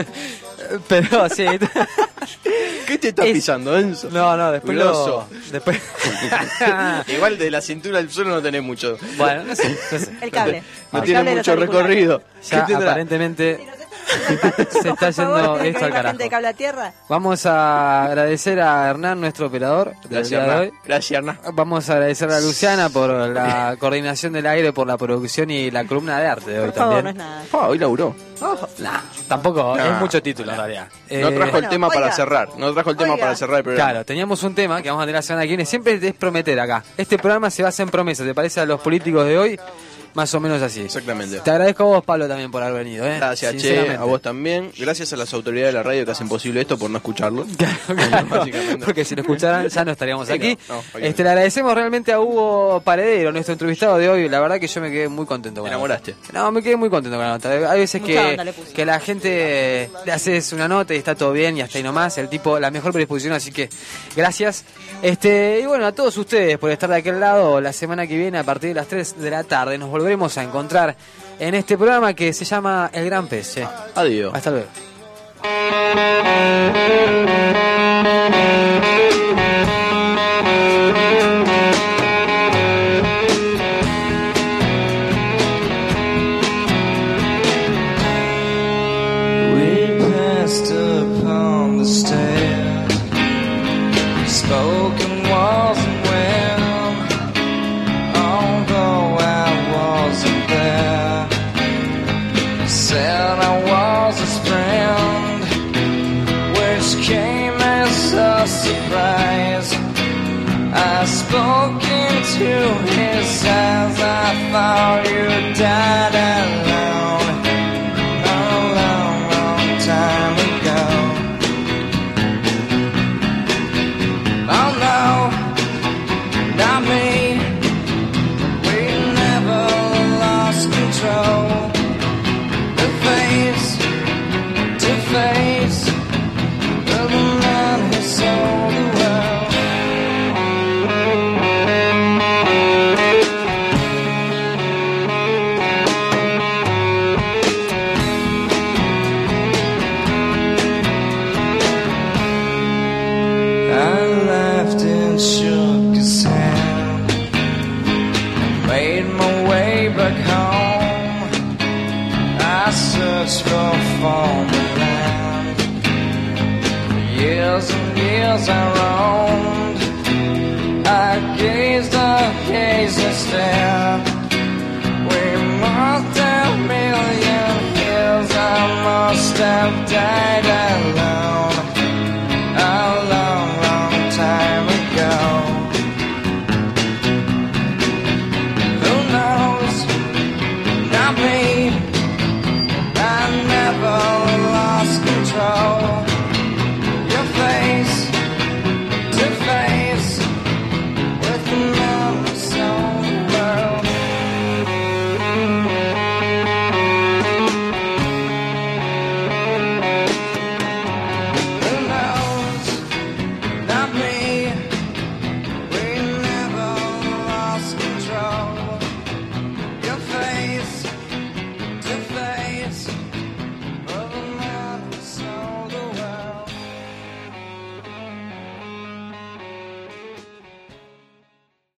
Pero sí. ¿Qué te estás Es- pisando, Enzo? No, no, después lo. Grosso. Después. Igual de la cintura al suelo no tenés mucho. Bueno, no sé, no sé. El cable. No El tiene cable de los mucho auriculares. recorrido. Ya ¿Qué tendrá? aparentemente se está Por favor, yendo ¿me esto cae al la carajo. gente de Cable a Tierra? Vamos a agradecer a Hernán, nuestro operador del Gracias, día de Hernán. hoy. Gracias, Hernán. Vamos a agradecer a Luciana por la coordinación del aire, por la producción y la columna de arte de hoy Por favor, no también. es nada. Ah, hoy laburó. Nah, tampoco, Nah. es mucho título en realidad. No Eh, trajo el Bueno, tema oiga. para cerrar. No trajo el tema Oiga. para cerrar el programa. Claro, teníamos un tema que vamos a tener la semana que viene. Siempre es prometer acá. Este programa se basa en promesas. ¿Te parece a los políticos de hoy? Más o menos así. Exactamente. Te agradezco a vos, Pablo, también por haber venido. ¿eh? Gracias, Che, Sinceramente. a vos también. Gracias a las autoridades de la radio que hacen posible esto por no escucharlo. Claro, Básicamente. porque si lo escucharan ya no estaríamos Sí, aquí. no, no, obviamente. este, le agradecemos realmente a Hugo Paredero, nuestro entrevistado de hoy. La verdad que yo me quedé muy contento con Te enamoraste. la nota. No, me quedé muy contento con la nota. Hay veces Mucha que, onda le puso. que la gente le haces una nota y está todo bien y hasta ahí nomás. El tipo, la mejor predisposición, así que gracias. Este, y bueno, a todos ustedes por estar de aquel lado. La semana que viene, a partir de las tres de la tarde, nos volveremos a encontrar en este programa que se llama El Gran Pez. Che. Adiós. Hasta luego. We passed up spoke into his eyes. I thought you died alone a long, long time ago. Oh no, not me. We never lost control. The face to face of the man who sold the world. I laughed and shook his hand, made my way back home. I searched for former land. For years and years I roamed. I gazed, I gazed and stared. We must have million years. I must have died alone.